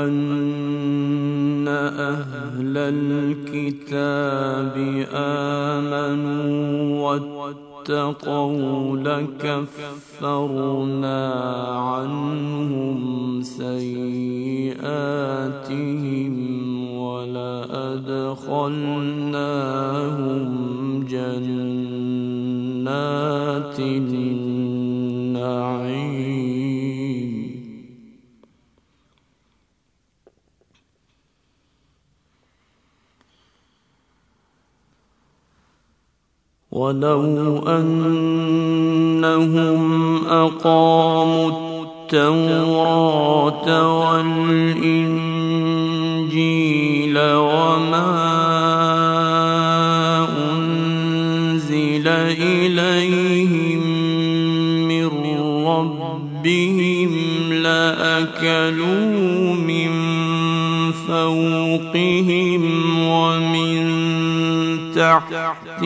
أن أهل الكتاب آمنوا اتقوا لكفرنا عنهم سيئاتهم ولأدخلناهم جنات النعيم ولو أنهم أقاموا التوراة والإنجيل وما أنزل إليهم من ربهم لأكلوا من فوقهم ومن تحت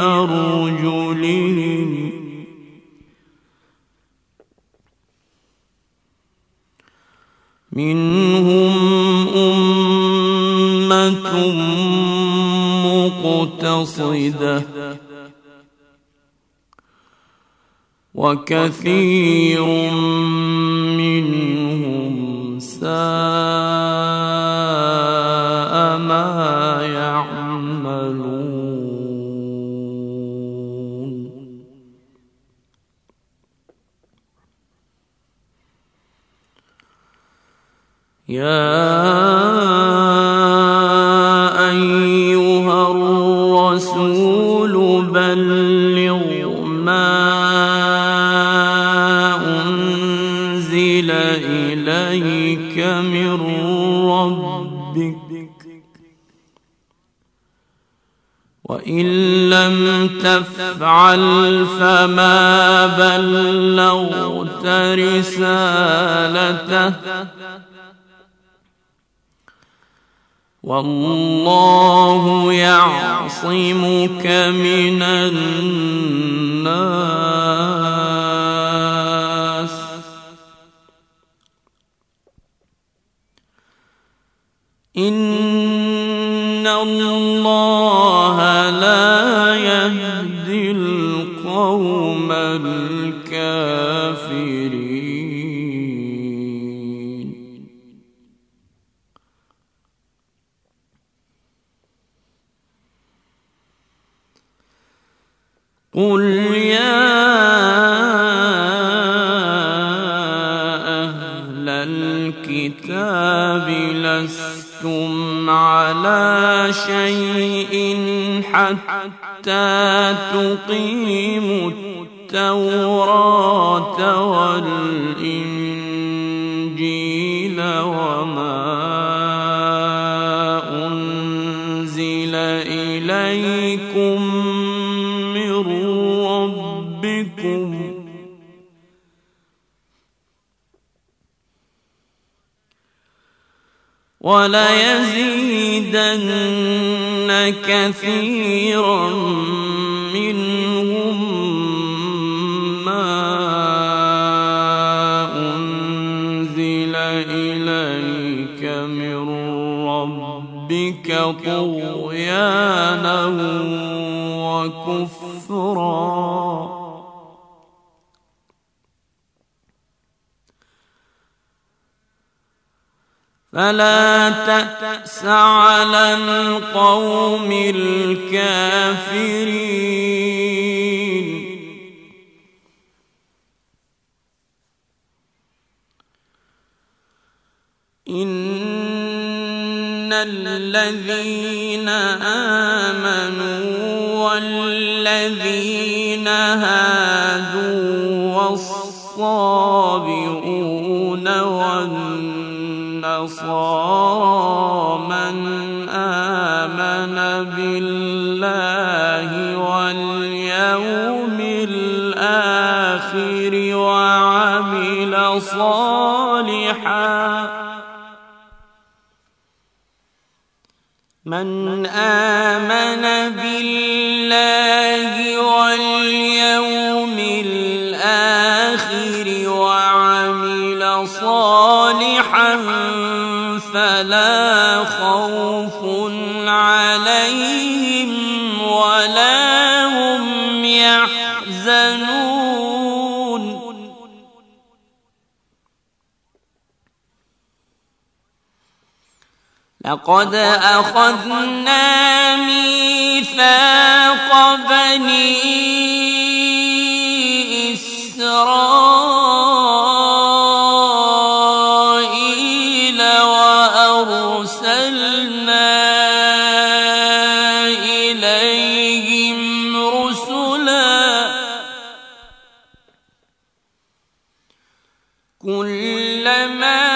أرجلهم منهم أمة مقتصدة وكثير منهم ساء ما يعملون يا أيها الرسول بلغ ما أنزل إليك من ربك وإن لم تفعل فما بلغت رسالته والله يعصمك من الناس إن الله لا يهدي القوم الكافرين قل يا أهل الكتاب لستم على شيء حتى تقيموا التوراة والإنجيل وما أنزل إليكم وليزيدن كثيرا منهم ما أنزل إليك من ربك طغيانا وكفرا فلا تأس على القوم الكافرين إن الذين آمنوا والذين هادوا والصابئون والنصارى من آمن بالله واليوم الآخر وعمل صالحا من آمن بالله واليوم الآخر وعمل صالحا فلا خوف عليهم ولا هم يحزنون لقد أخذنا ميثاق بني إسرائيل وأرسلنا إليهم رسلا كلما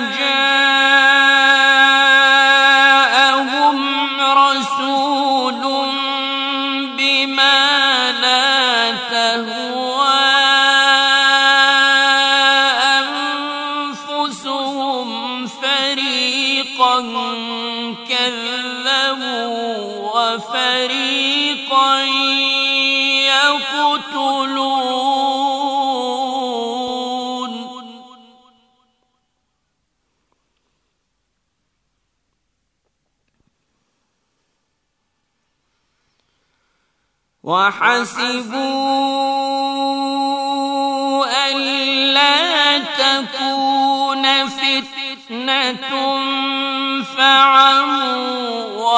وفريقا يقتلون وحسبوا ألا تكون فتنة فعموا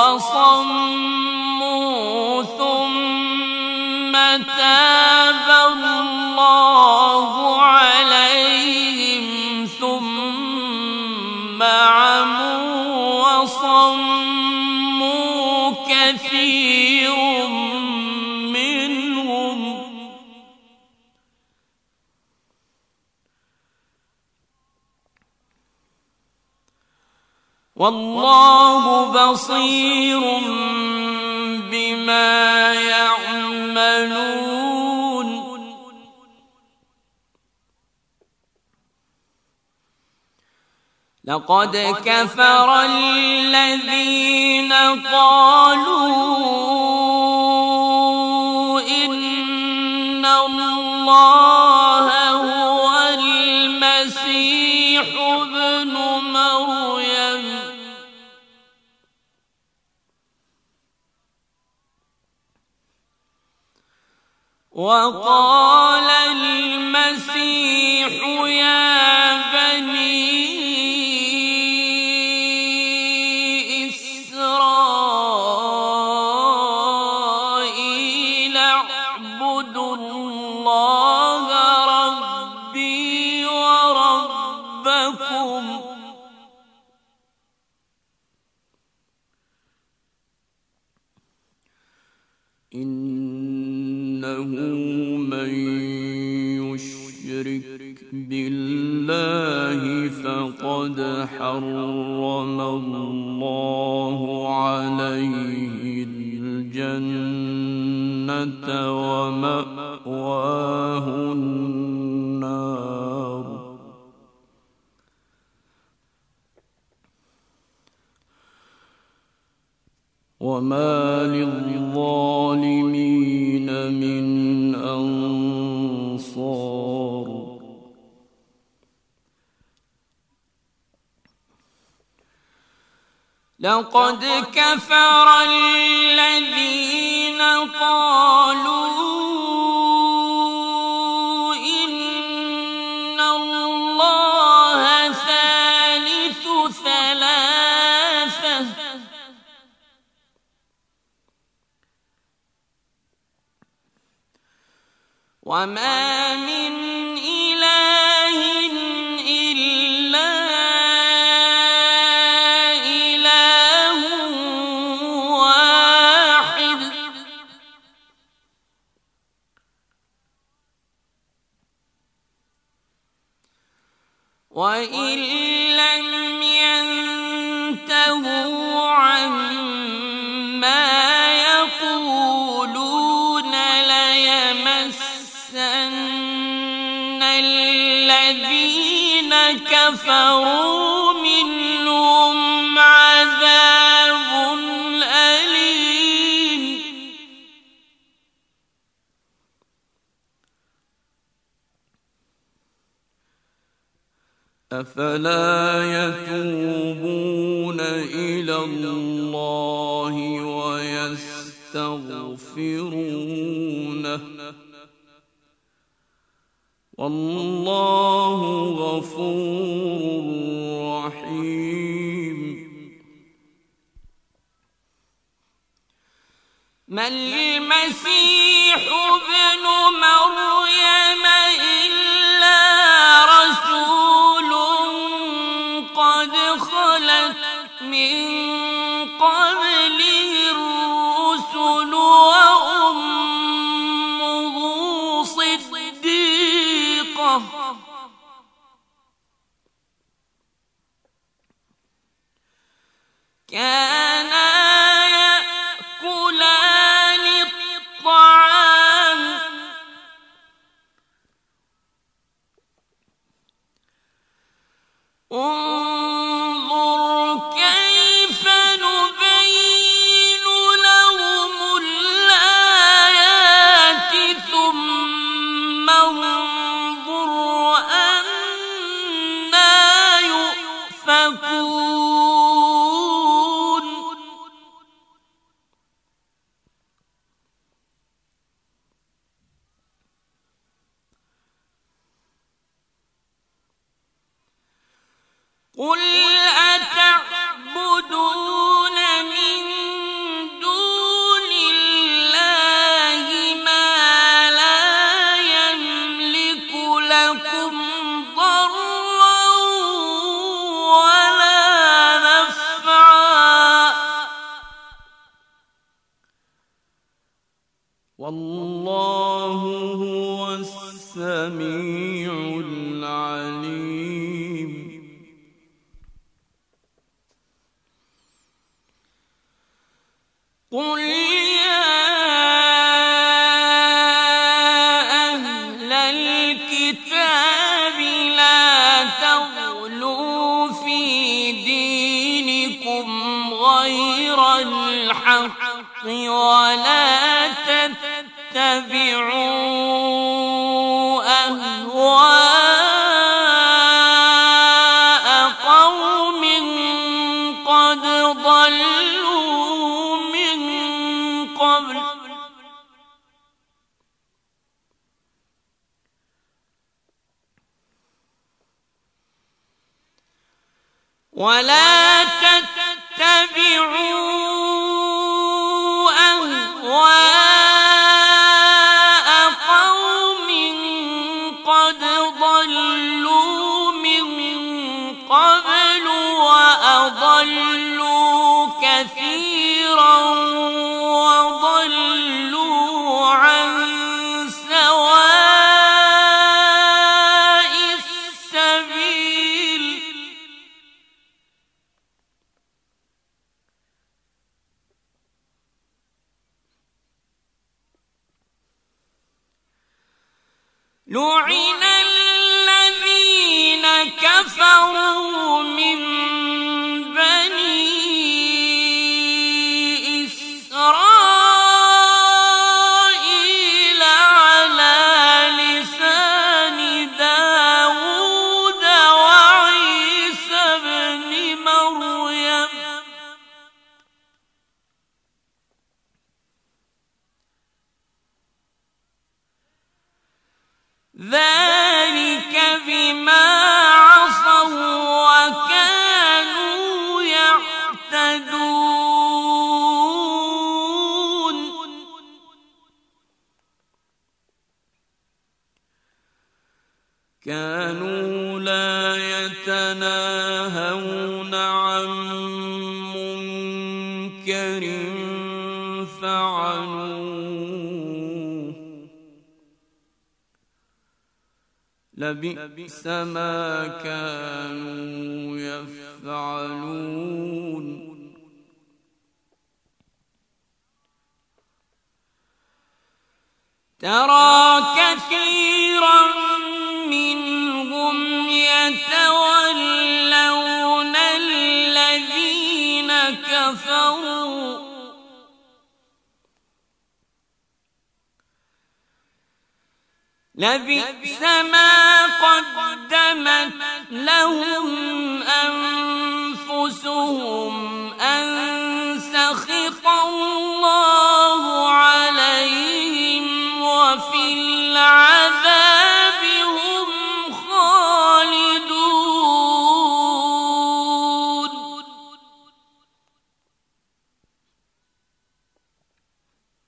وصموا ثم تاب الله عليهم ثم عموا وصموا كثير منهم والله بصير بما يعملون لقد كفر الذين قالوا إن الله هو المسيح ابن مريم وقال المسيح يا بني إسرائيل اعبدوا الله ربي وربكم إنه من يشرك بالله فقد حرم الله عليه الجنة ومأواه النار وما للظالمين من أنصار لقد كفر الذين قالوا إن الله ثالث ثلاثة وما من إله إلا إله واحد وإن لم ينتهوا عما يقولون ليمسن الذين كفروا منهم عذاب أليم أفلا يتوبون إلى الله ويستغفرونه والله غفور رحيم ما المسيح ابن مريم إلا رسول قد خلت من قبله الرسل وأمه صديقة كانا يأكلان الطعام انظر كيف نبين لهم الآيات ثم انظر أنى يؤفكون قل أتعبدون من دون الله ما لا يملك لكم ضرا ولا نفعا والله هو السميع العليم قل يا أهل الكتاب لا تغلوا في دينكم غير الحق ولا تتبعوا أهواء قوم قد ضلوا من قبل ولا تتبعوا أهواء قوم قد ضلوا من قبل وأضلوا كثيرا وضلوا عن سواء السبيل لعن الذين كفروا من بني إسرائيل على لسان داود وعيسى ابن مريم ذلك بما عصوا وكانوا يعتدون كانوا لا يتناهون عن منكر فعلوه لبئس ما كانوا يفعلون ترى كثيرا منهم يتولون الذين كفروا لبئس ما قدمت لهم أنفسهم أن سخط الله عليهم وفي العذاب هم خالدون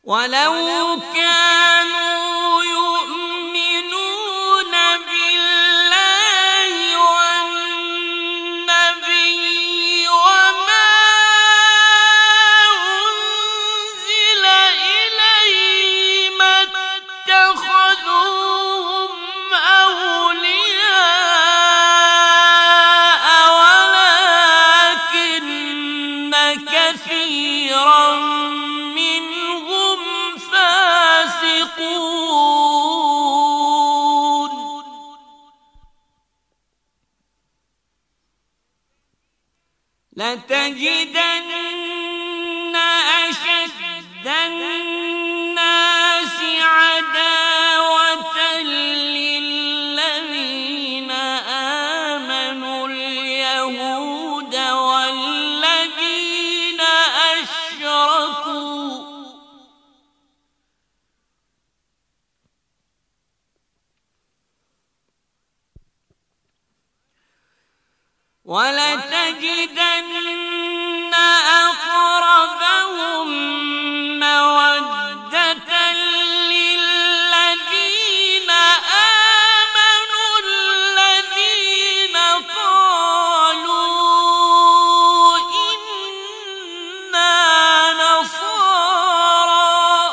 ولو كانوا يؤمنون بالله والنبي وما أنزل إليه ما اتخذوهم أولياء ولكن كثيرا منهم فاسقون لتجدن أشد الناس عداوة للذين آمنوا اليهود والذين أشركوا ولتجدن أقربهم مودة للذين آمنوا الذين قالوا إنا نصارى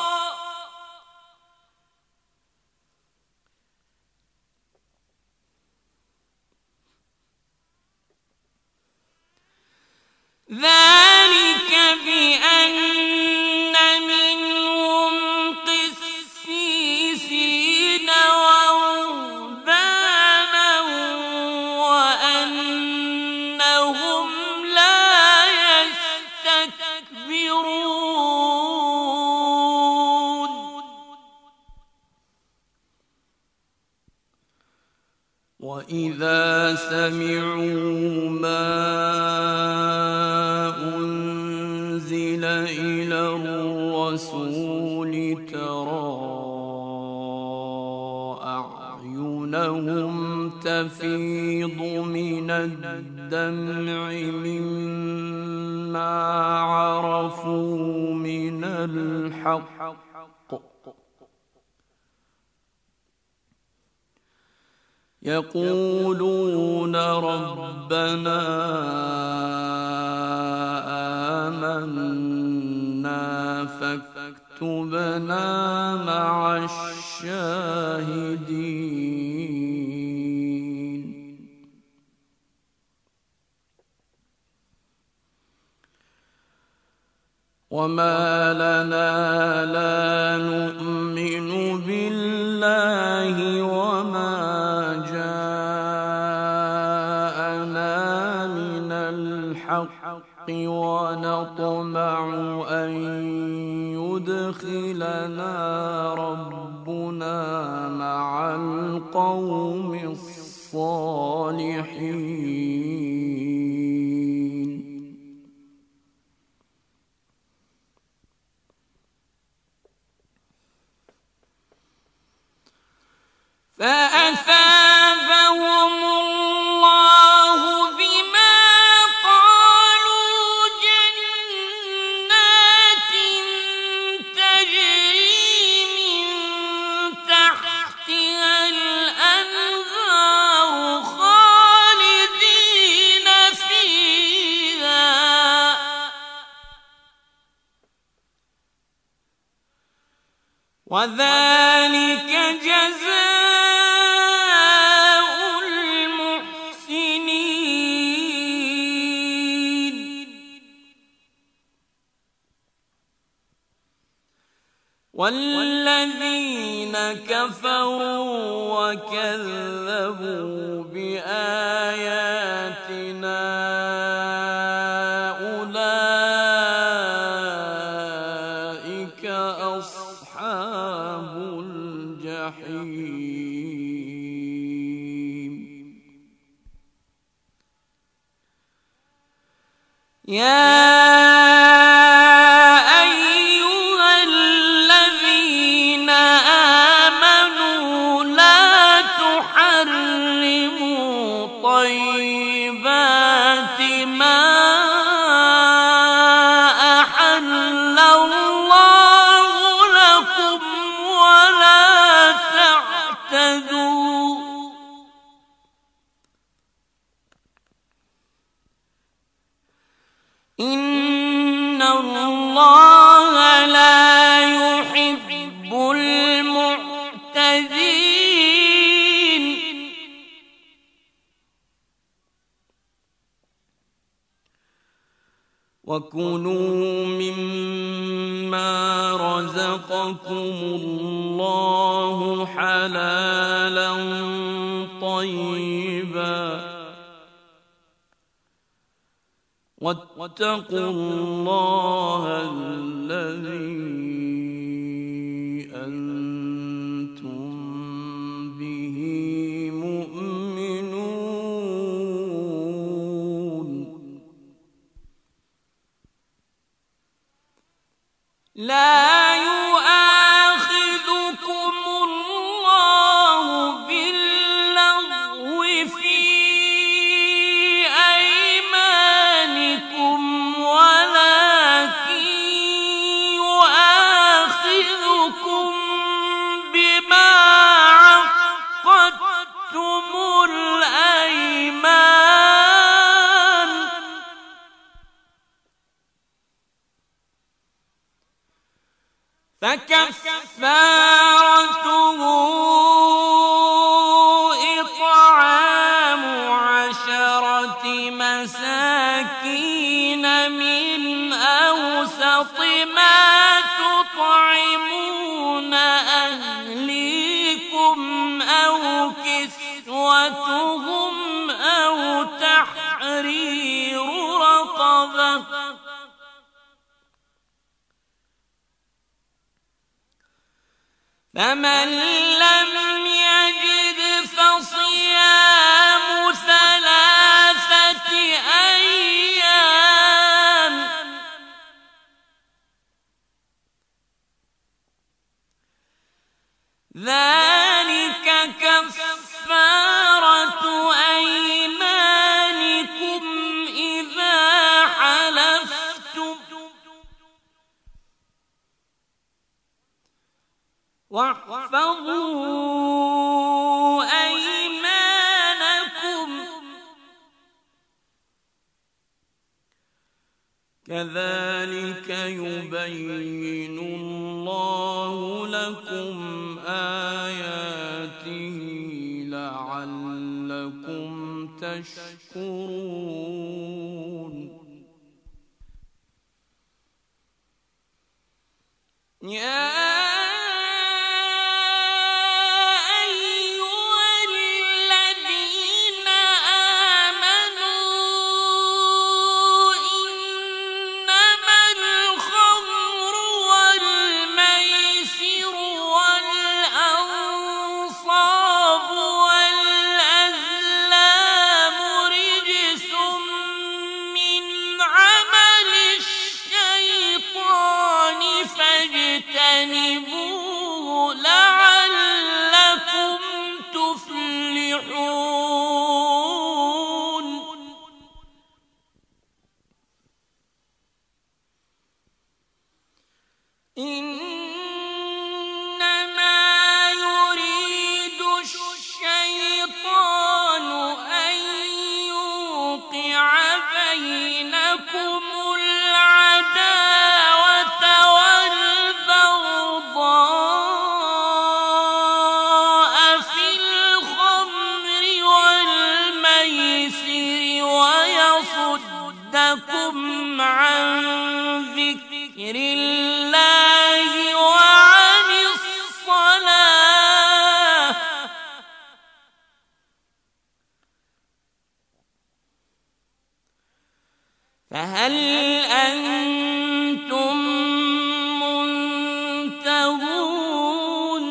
ذلك بأن منهم قسيسين ورهبانا وأنهم لا يستكبرون وإذا سمعوا ما أنزل إلى الرسول ترى أعينهم تفيض من الدمع مما عرفوا من الحق يقولون ربنا آمنا فاكتبنا مع الشاهدين وما لنا لا نؤمن بالله وما جاءنا من الحق ونطمع أن يدخلنا ربنا مع القوم الصالحين فأثابهم الله بما قالوا جنات تجري من تحتها الأنهار خالدين فيها وذلك جزاء المحسنين والذين كفروا وكذبوا بآياتنا أولئك أصحاب الجحيم يا أيها الذين آمنوا لا تحرموا طيبات ما أحل الله إن الله لا يحب المعتدين وكلوا مما رزقكم الله حلالا طيبا واتقوا الله الذي أنتم به مؤمنون لا يؤاخذكم الله باللغو في أيمانكم ولكن يؤاخذكم بما عقدتم الأيمان فكفارته إطعام 10 مساكين من أوسط ما تطعمون أهليكم أو كسوتهم أو تحرير رقبة فمن لم يجد فصيام 3 أيام ذلك كفارة أيمانكم إذا حلفتم واحفظوا أيمانكم كذلك يبين الله لكم آياته لعلكم تشكرون يا فاجتنبوه لعلكم تفلحون إنما يريد الشيطان أن يوقع بينكم العداوة والبغضاء في الخمر والميسر ويصدكم عن ذكر الله وعن الصلاة فهل أنتم منتهون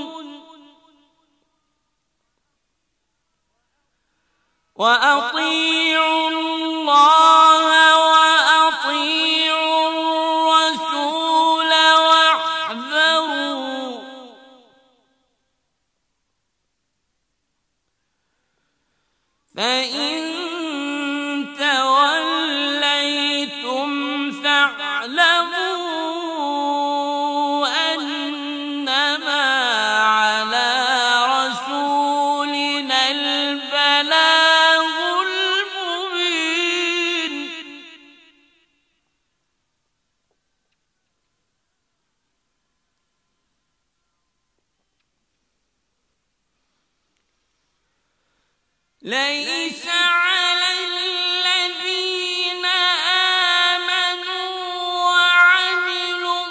وأطيعوا الله وأطيعوا الرسول واحذروا فإن توليتم فاعلموا أنما على رسولنا البلاغ المبين ليس على الذين آمنوا وعملوا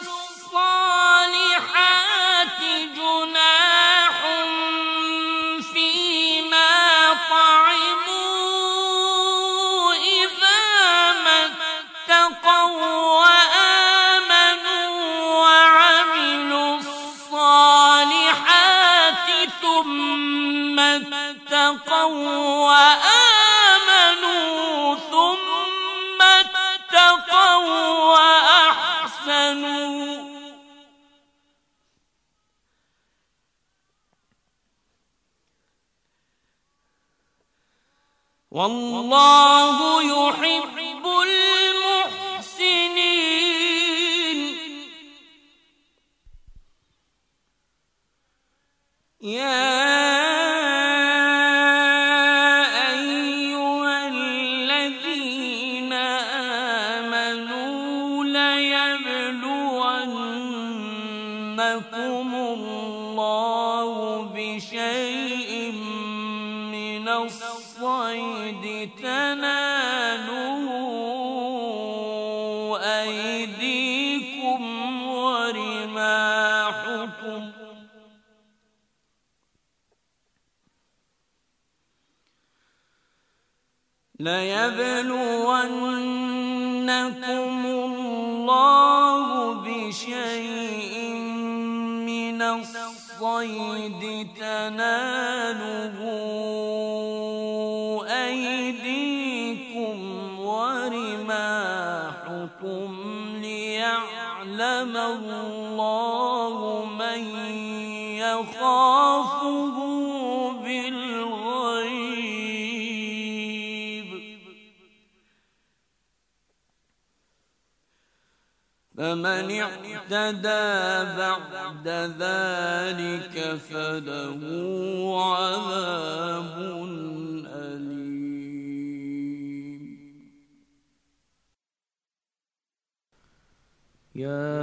الصالحات جناح فيما طعموا إذا ما اتقوا وآمنوا وعملوا الصالحات ثم اتقوا وآمنوا ثم اتقوا وأحسنوا والله يحب المحسنين. يا أيها الذين آمنوا ليبلونكم الله بشيء من الصيد تناله أيديكم ورماحكم ليبلونكم الله بشيء من الصيد تناله أيديكم ورماحكم ليعلم الله من يخافه بالغيب. فمن اعتدى بعد ذلك فله عذاب أليم. يا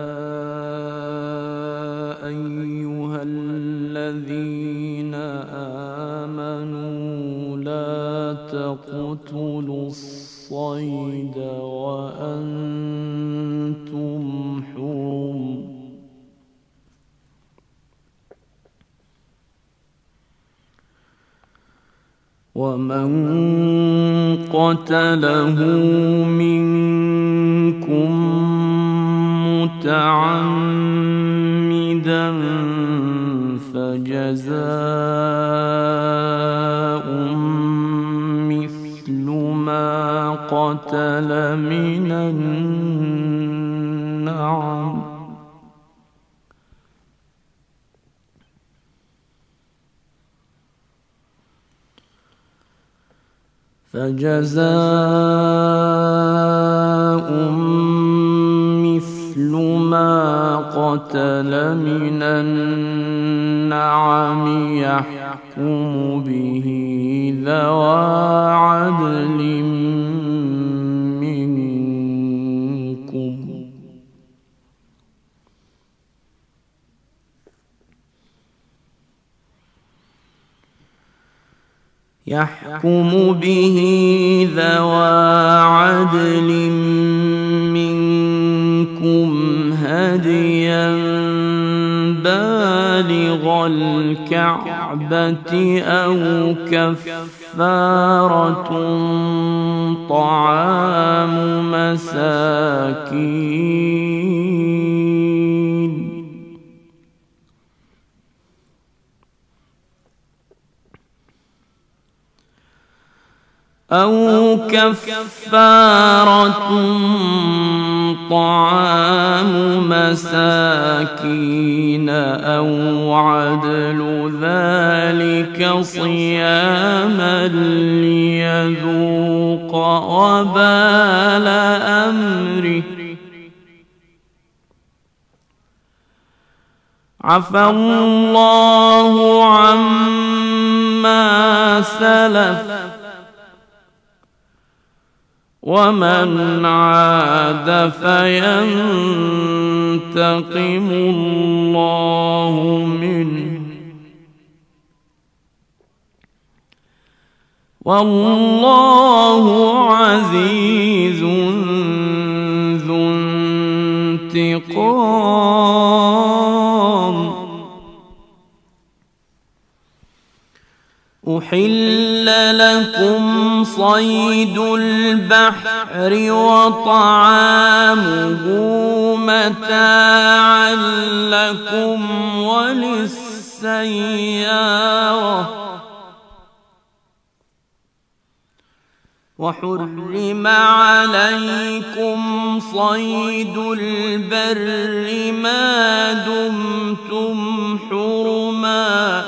أيها الذين آمنوا لا تقتلوا الصيد وأنتم حرم ومن قتله منكم متعمدا فجزاء مثل ما قتل من النعم فجزاء مثل ما قتل من النعم يحكم به ذوى عدل منكم هديا بالغ الكعبة أو كفارة طعام مساكين أو عدل ذلك صياما ليذوق وبال أمره عفى الله عما سلف ومن عاد فينتقم الله منه والله عزيز ذو انتقام. أحل لكم صيد البحر وطعامه متاعا لكم وللسيارة، وحرم عليكم صيد البر ما دمتم حرما،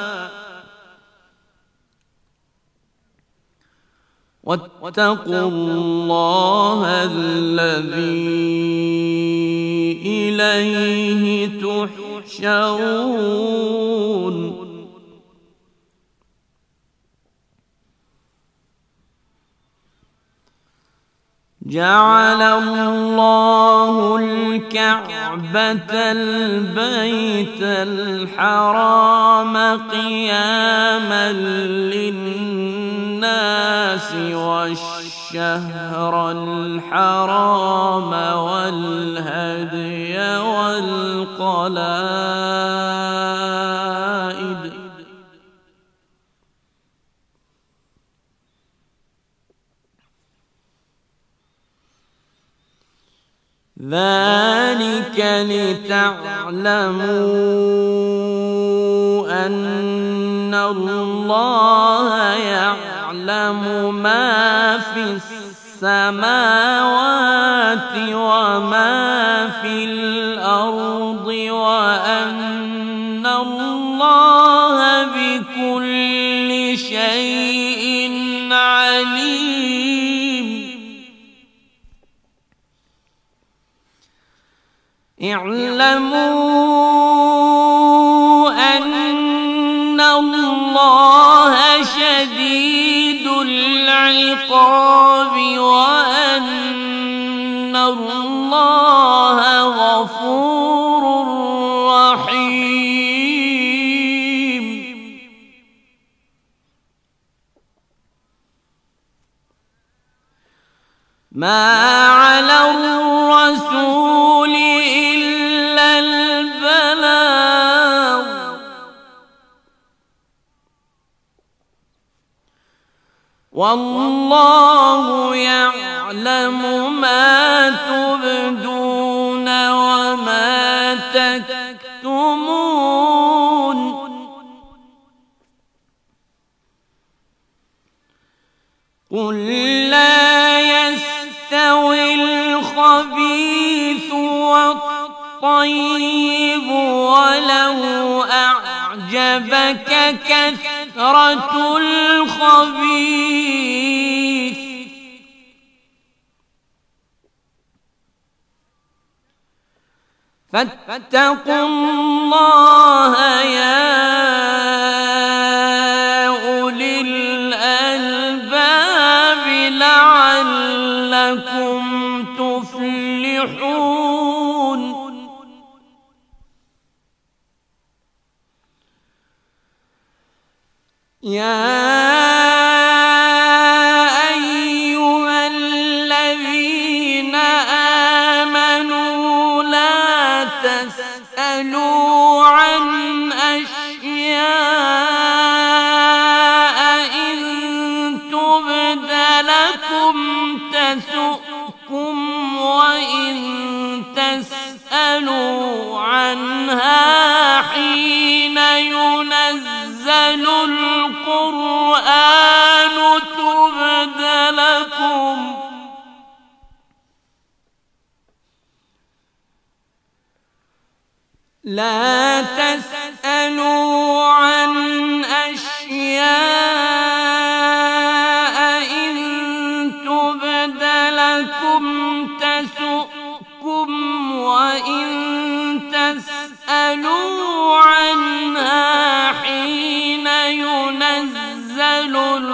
واتقوا الله الذي إليه تحشرون. جعل الله الكعبة البيت الحرام قياما للناس والشهر الحرام والهدي والقلائد، ذلك لتعلموا أن الله يعلم ما في السماوات وما في الأرض، وأن الله بكل شيء عليم. اعلموا أن الله شديد العقاب وأن الله غفور رحيم. ما على الرسول إلا البلاغ، والله يعلم ما تبدون وما تكتمون. قل لا يستوي الخبيث والطيب ولو أعجبك كثرة الخبيث، فاتقوا الله يا أولي الألباب لعلكم تفلحون. يا أيها الذين آمنوا لا تسألوا عن أشياء إن تبد لكم تسؤكم، وإن تسألوا عنها حين ينزل القرآن تبد لكم. لا تسألوا عن أشياء إن تبد لكم تسؤكم، وإن تسألوا عنها حين ينزل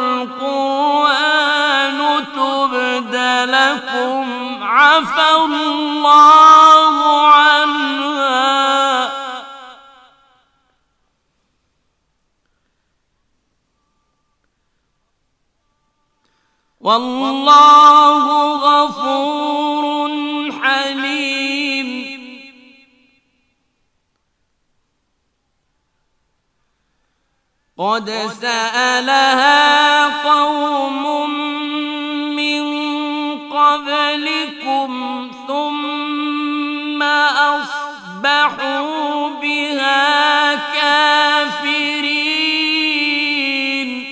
القرآن تبد لكم عفى الله عنها. والله غفور حليم. قد سألها قوم من قبلكم ثم أصبحوا بها كافرين.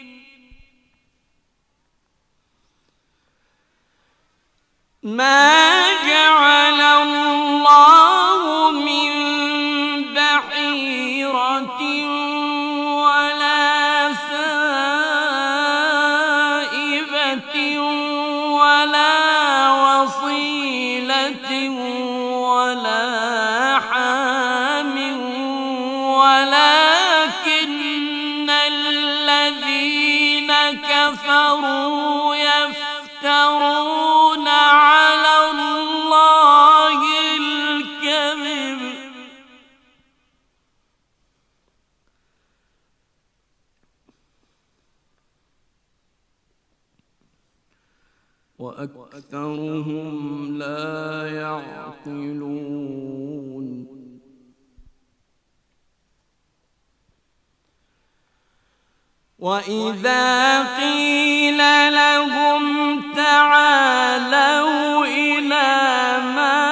ما جعل الله من بحيرة ولا سائبة ولا وصيلة ولا حام ولكن الذين كفروا يفترون على الله الكذب وأكثرهم لا يعقلون. وإذا قيل لهم تعالوا إلى ما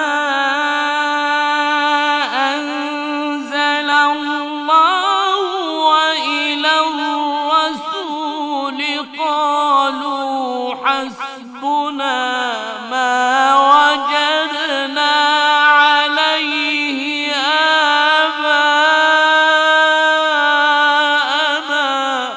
أنزل الله وإلى الرسول قالوا حسبنا ما وجدنا عليه آباءنا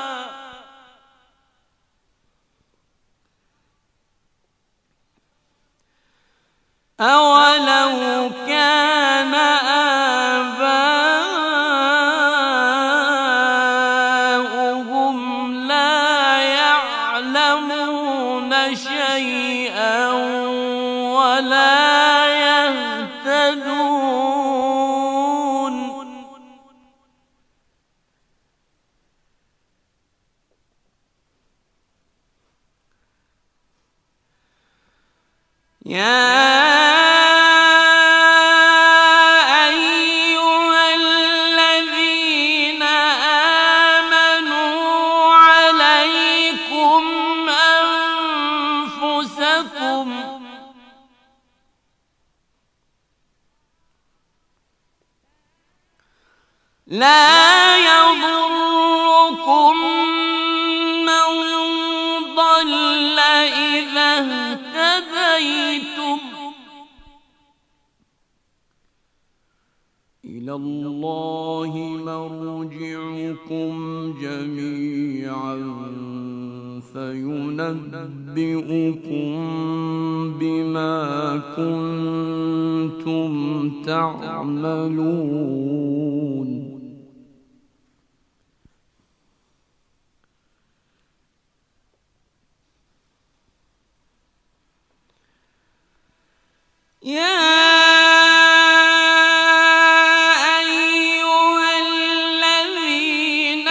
أولو كان آباؤهم لا يعلمون شيئا ولا يهتدون. يا لا يضركم من ضل إذا اهتديتم إلى الله مرجعكم جميعا فينبئكم بما كنتم تعملون. يا أيها الذين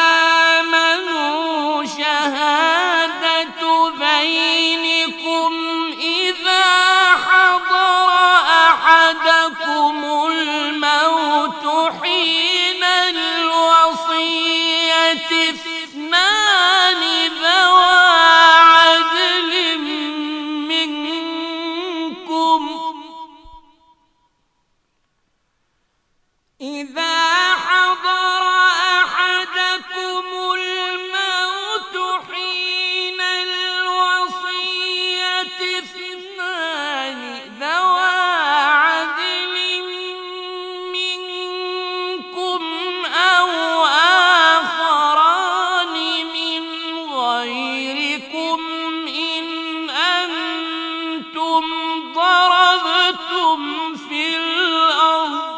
آمنوا شهادة بينكم إذا حضر أحدكم الموت حين الوصية اثنان ذوى عدل منكم إذا حضر أحدكم الموت حين الوصية اثنان ذوى عدل منكم أو آخران من غيركم إن أنتم ضربتم في الأرض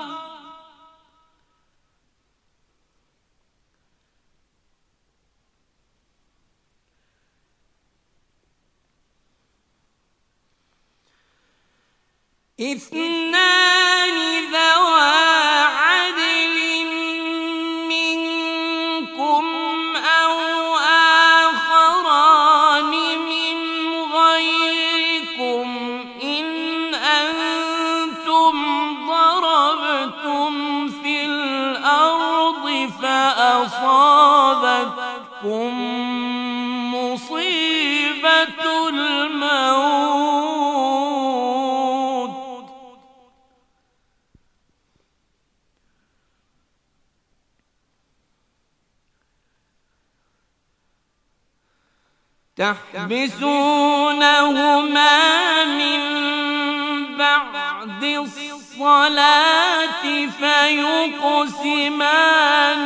اثنان ذوى عدل منكم أو آخران من مصيبة الموت تحبسونهما من بعد الصلاة فيقسمان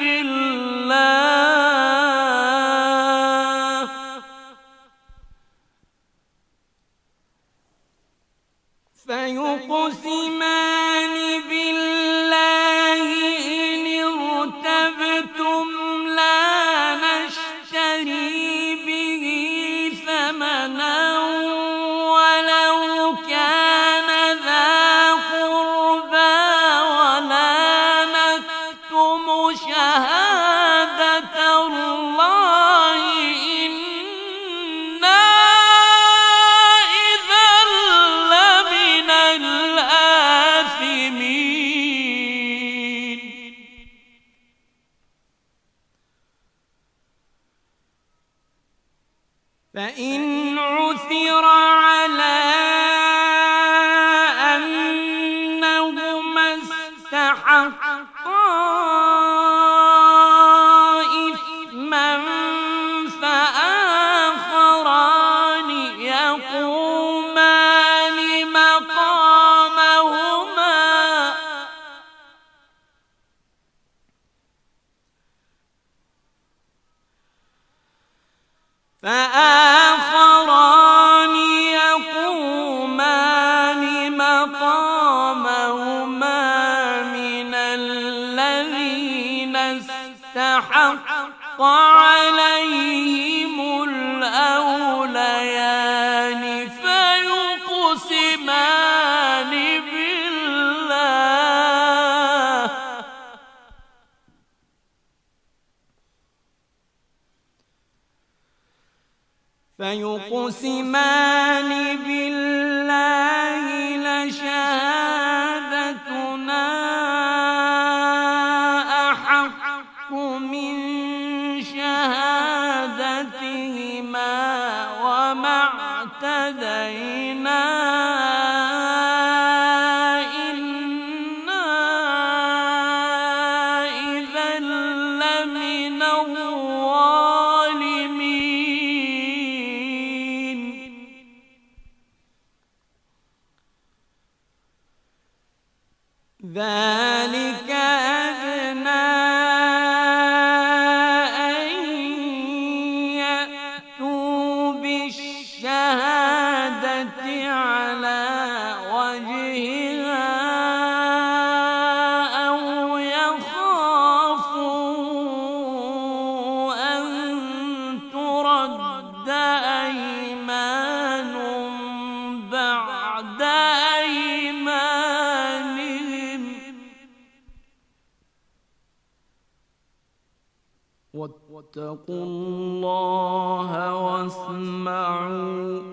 بالله إن ارتبتم لا نشتري به ثمنا ولو كان ذا قربى ولا نكتم شهادة الله إنا إذا لمن الآثمين فإن عثر على أنهما استحقا إثما فآخران يقومان مقامهما من الذين استحق عليهم الأوليان فيقسمان بالله لشهادتنا أحق من شهادتهما وما اعتدينا إنا إذا لمن الظالمين ذلك أدنى أن يأتوا بالشهادة على وجهها أو يخافوا أن ترد أيمان بعد أيمانهم واتقوا الله واسمعوا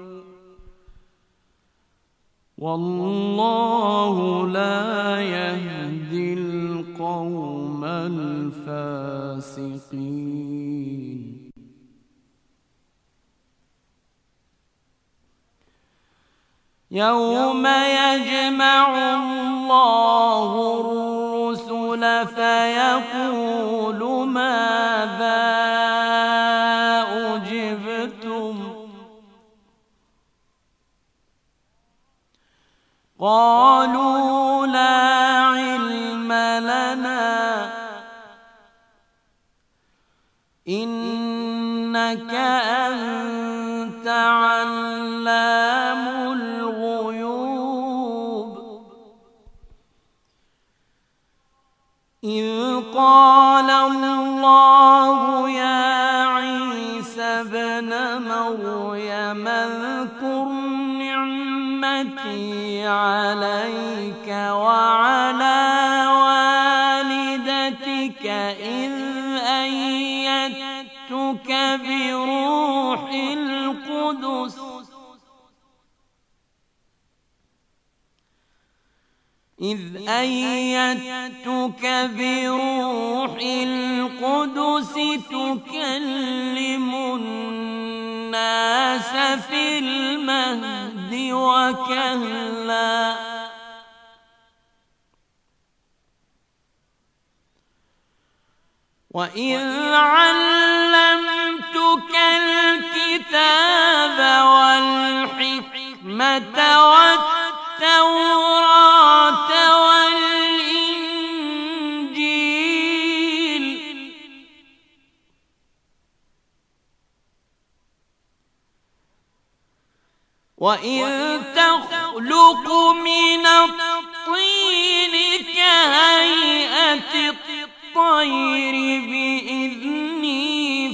والله لا يهدي القوم الفاسقين يوم يجمع الله الرسل فيقول ماذا أجبتم قالوا لا علم لنا إنك أنت علام الغيوب إذ قال الله يا عيسى ابن مريم اذكر نعمتي عليك وعلى والدتك إذ أيدتك بروح القدس تكلم الناس في المهد وكهلا وإذ علمتك الكتاب والحكمة والتوراة والإنجيل وإذ تخلق من الطين كهيئة الطير بإذني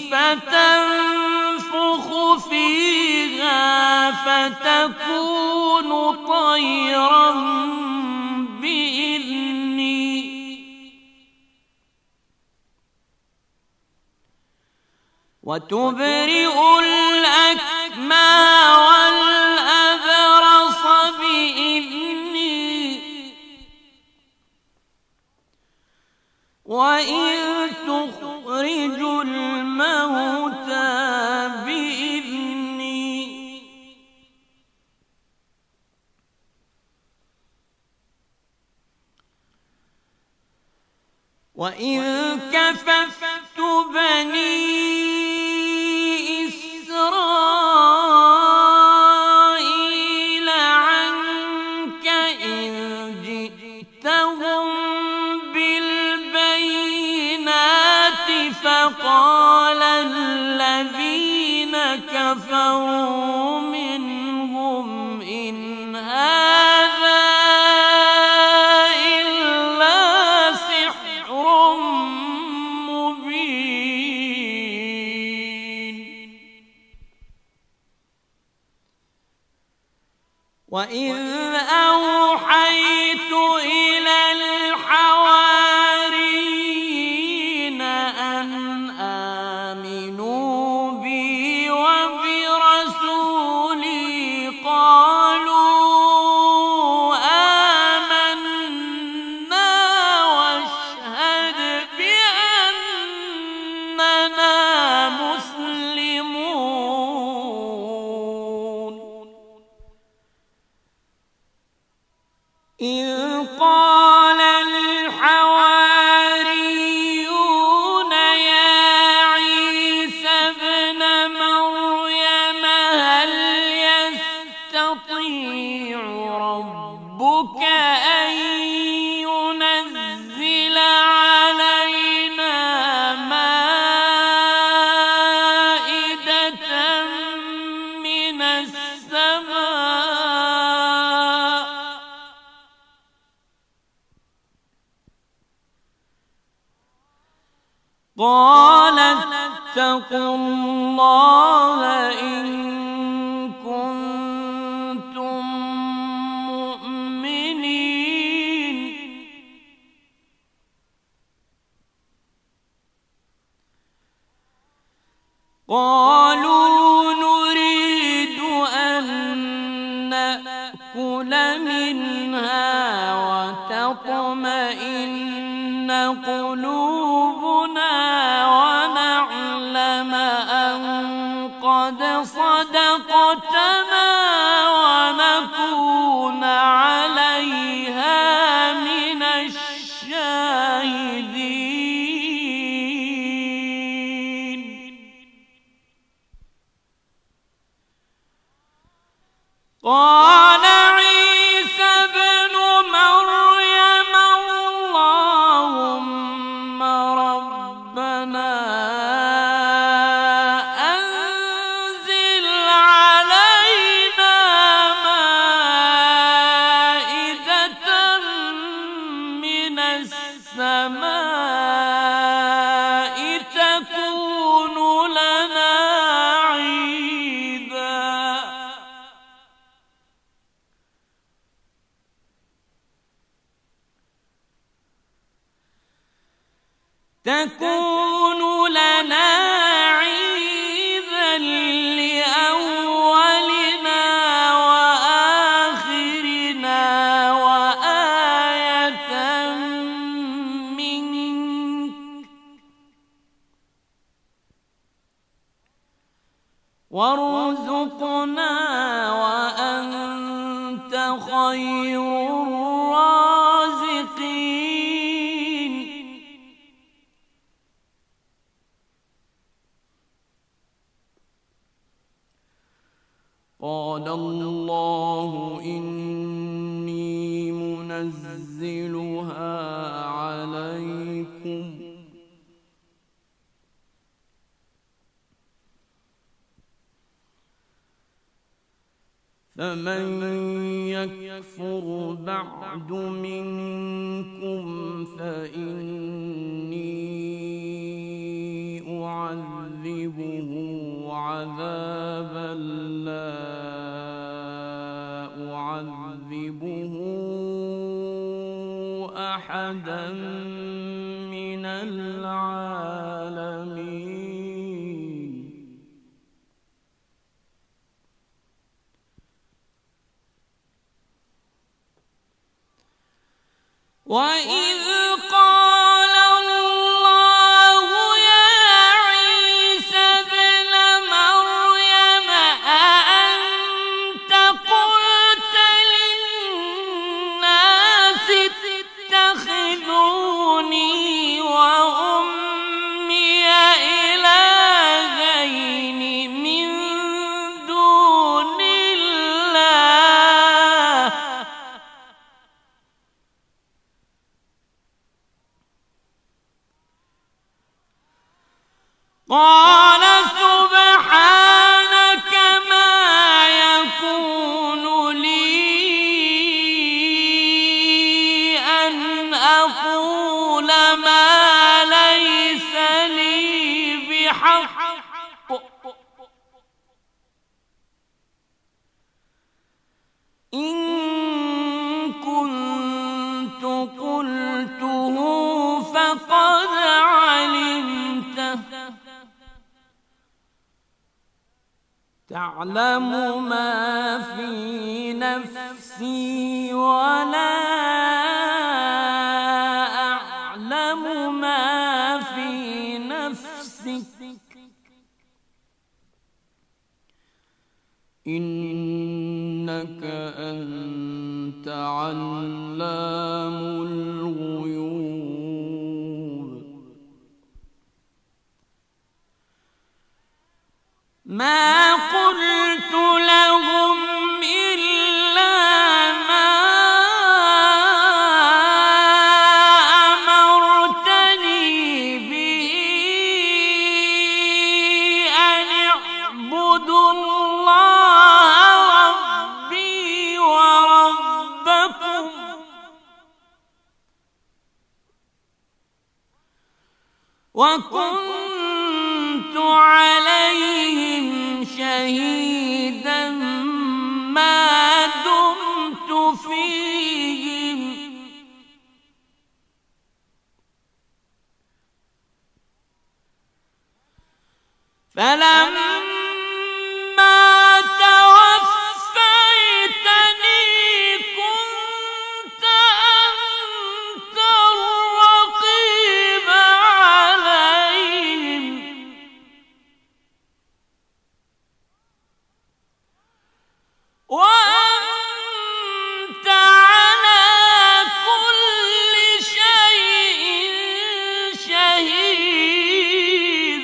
فتنفخ فيها فتكون طيرا بإذني وتبرئ الأكمى والأبرص بإذني وإذ تخرج الموتى بإذني وإذ كففت بني إسرائيل عنك إذ جئتهم بالبينات فقال الذين كفروا منهم إن هذا إلا سحر مبين وإذ أوحيت إلى الحواريين أن آمنوا بي وبرسولي قالوا آمنا واشهد بأننا مسلمون إذ قال الحواريون يا عيسى ابن مريم هل يستطيع ربك أن ينزل علينا مائدة من السماء قال اتقوا الله إن كنتم مؤمنين قالوا نريد أن نأكل منها وتطمئن قلوبنا ونعلم أن قد صدقتنا ونكون عليها من الشاهدين قال عيسى ابن مريم اللهم ربنا أنزل علينا مائدة من السماء تكون لنا عيدا لأولنا وآخرنا وآية منك ارزقنا وأنت خير الرازقين. قال الله إني منزلها عليكم فمن يكفر بعد منكم فإني أعذبه عذابا لا أعذبه أحدا من العالمين. وإذ قال الله يا عيسى ابن مريم أأنت قلت للناس اتخذوني وأمي إلهين من دون الله قال سبحانك ما يكون لي أن أقول ما ليس لي بحق إن كنت قلته فقد علمته تعلم ما في نفسي ولا أعلم ما في نفسك إنك أنت علام الغيوب. ما قلت لهم إلا ما أمرتني به أن اعبدوا الله ربي وربكم وكنت عليهم شهيدا ما دمت فيهم فلما توفيتني كنت أنت الرقيب عليهم وأنت على كل شيء شهيد.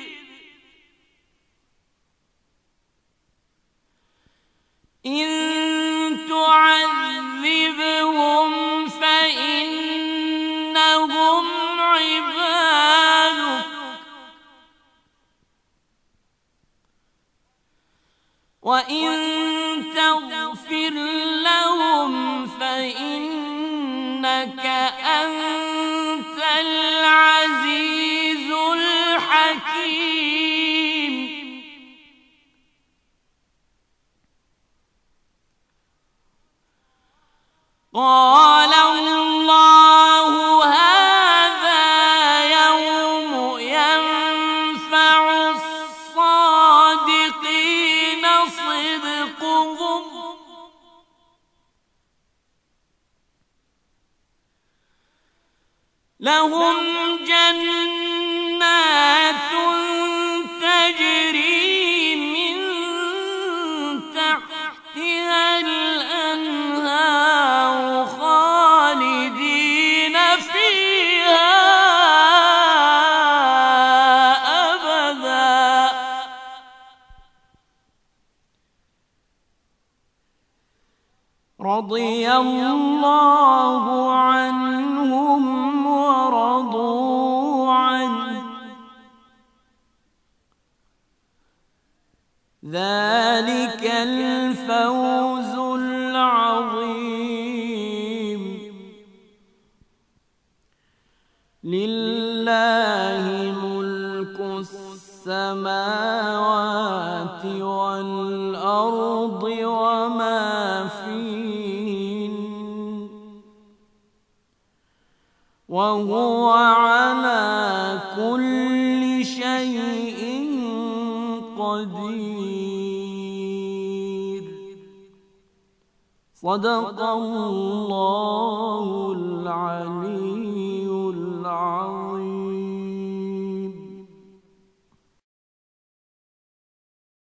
إن تعذبهم فإنهم عبادك وإن تغفر لهم فإنك أنت العزيز الحكيم. قال الله هذا يوم ينفع الصادقين صدقهم لهم جنات تجري من رضي الله عنهم ورضوا عنه ذلك الفوز العظيم. لله ملك السماوات والأرض وما فيهن وهو على كل شيء قدير. صدق الله العليم.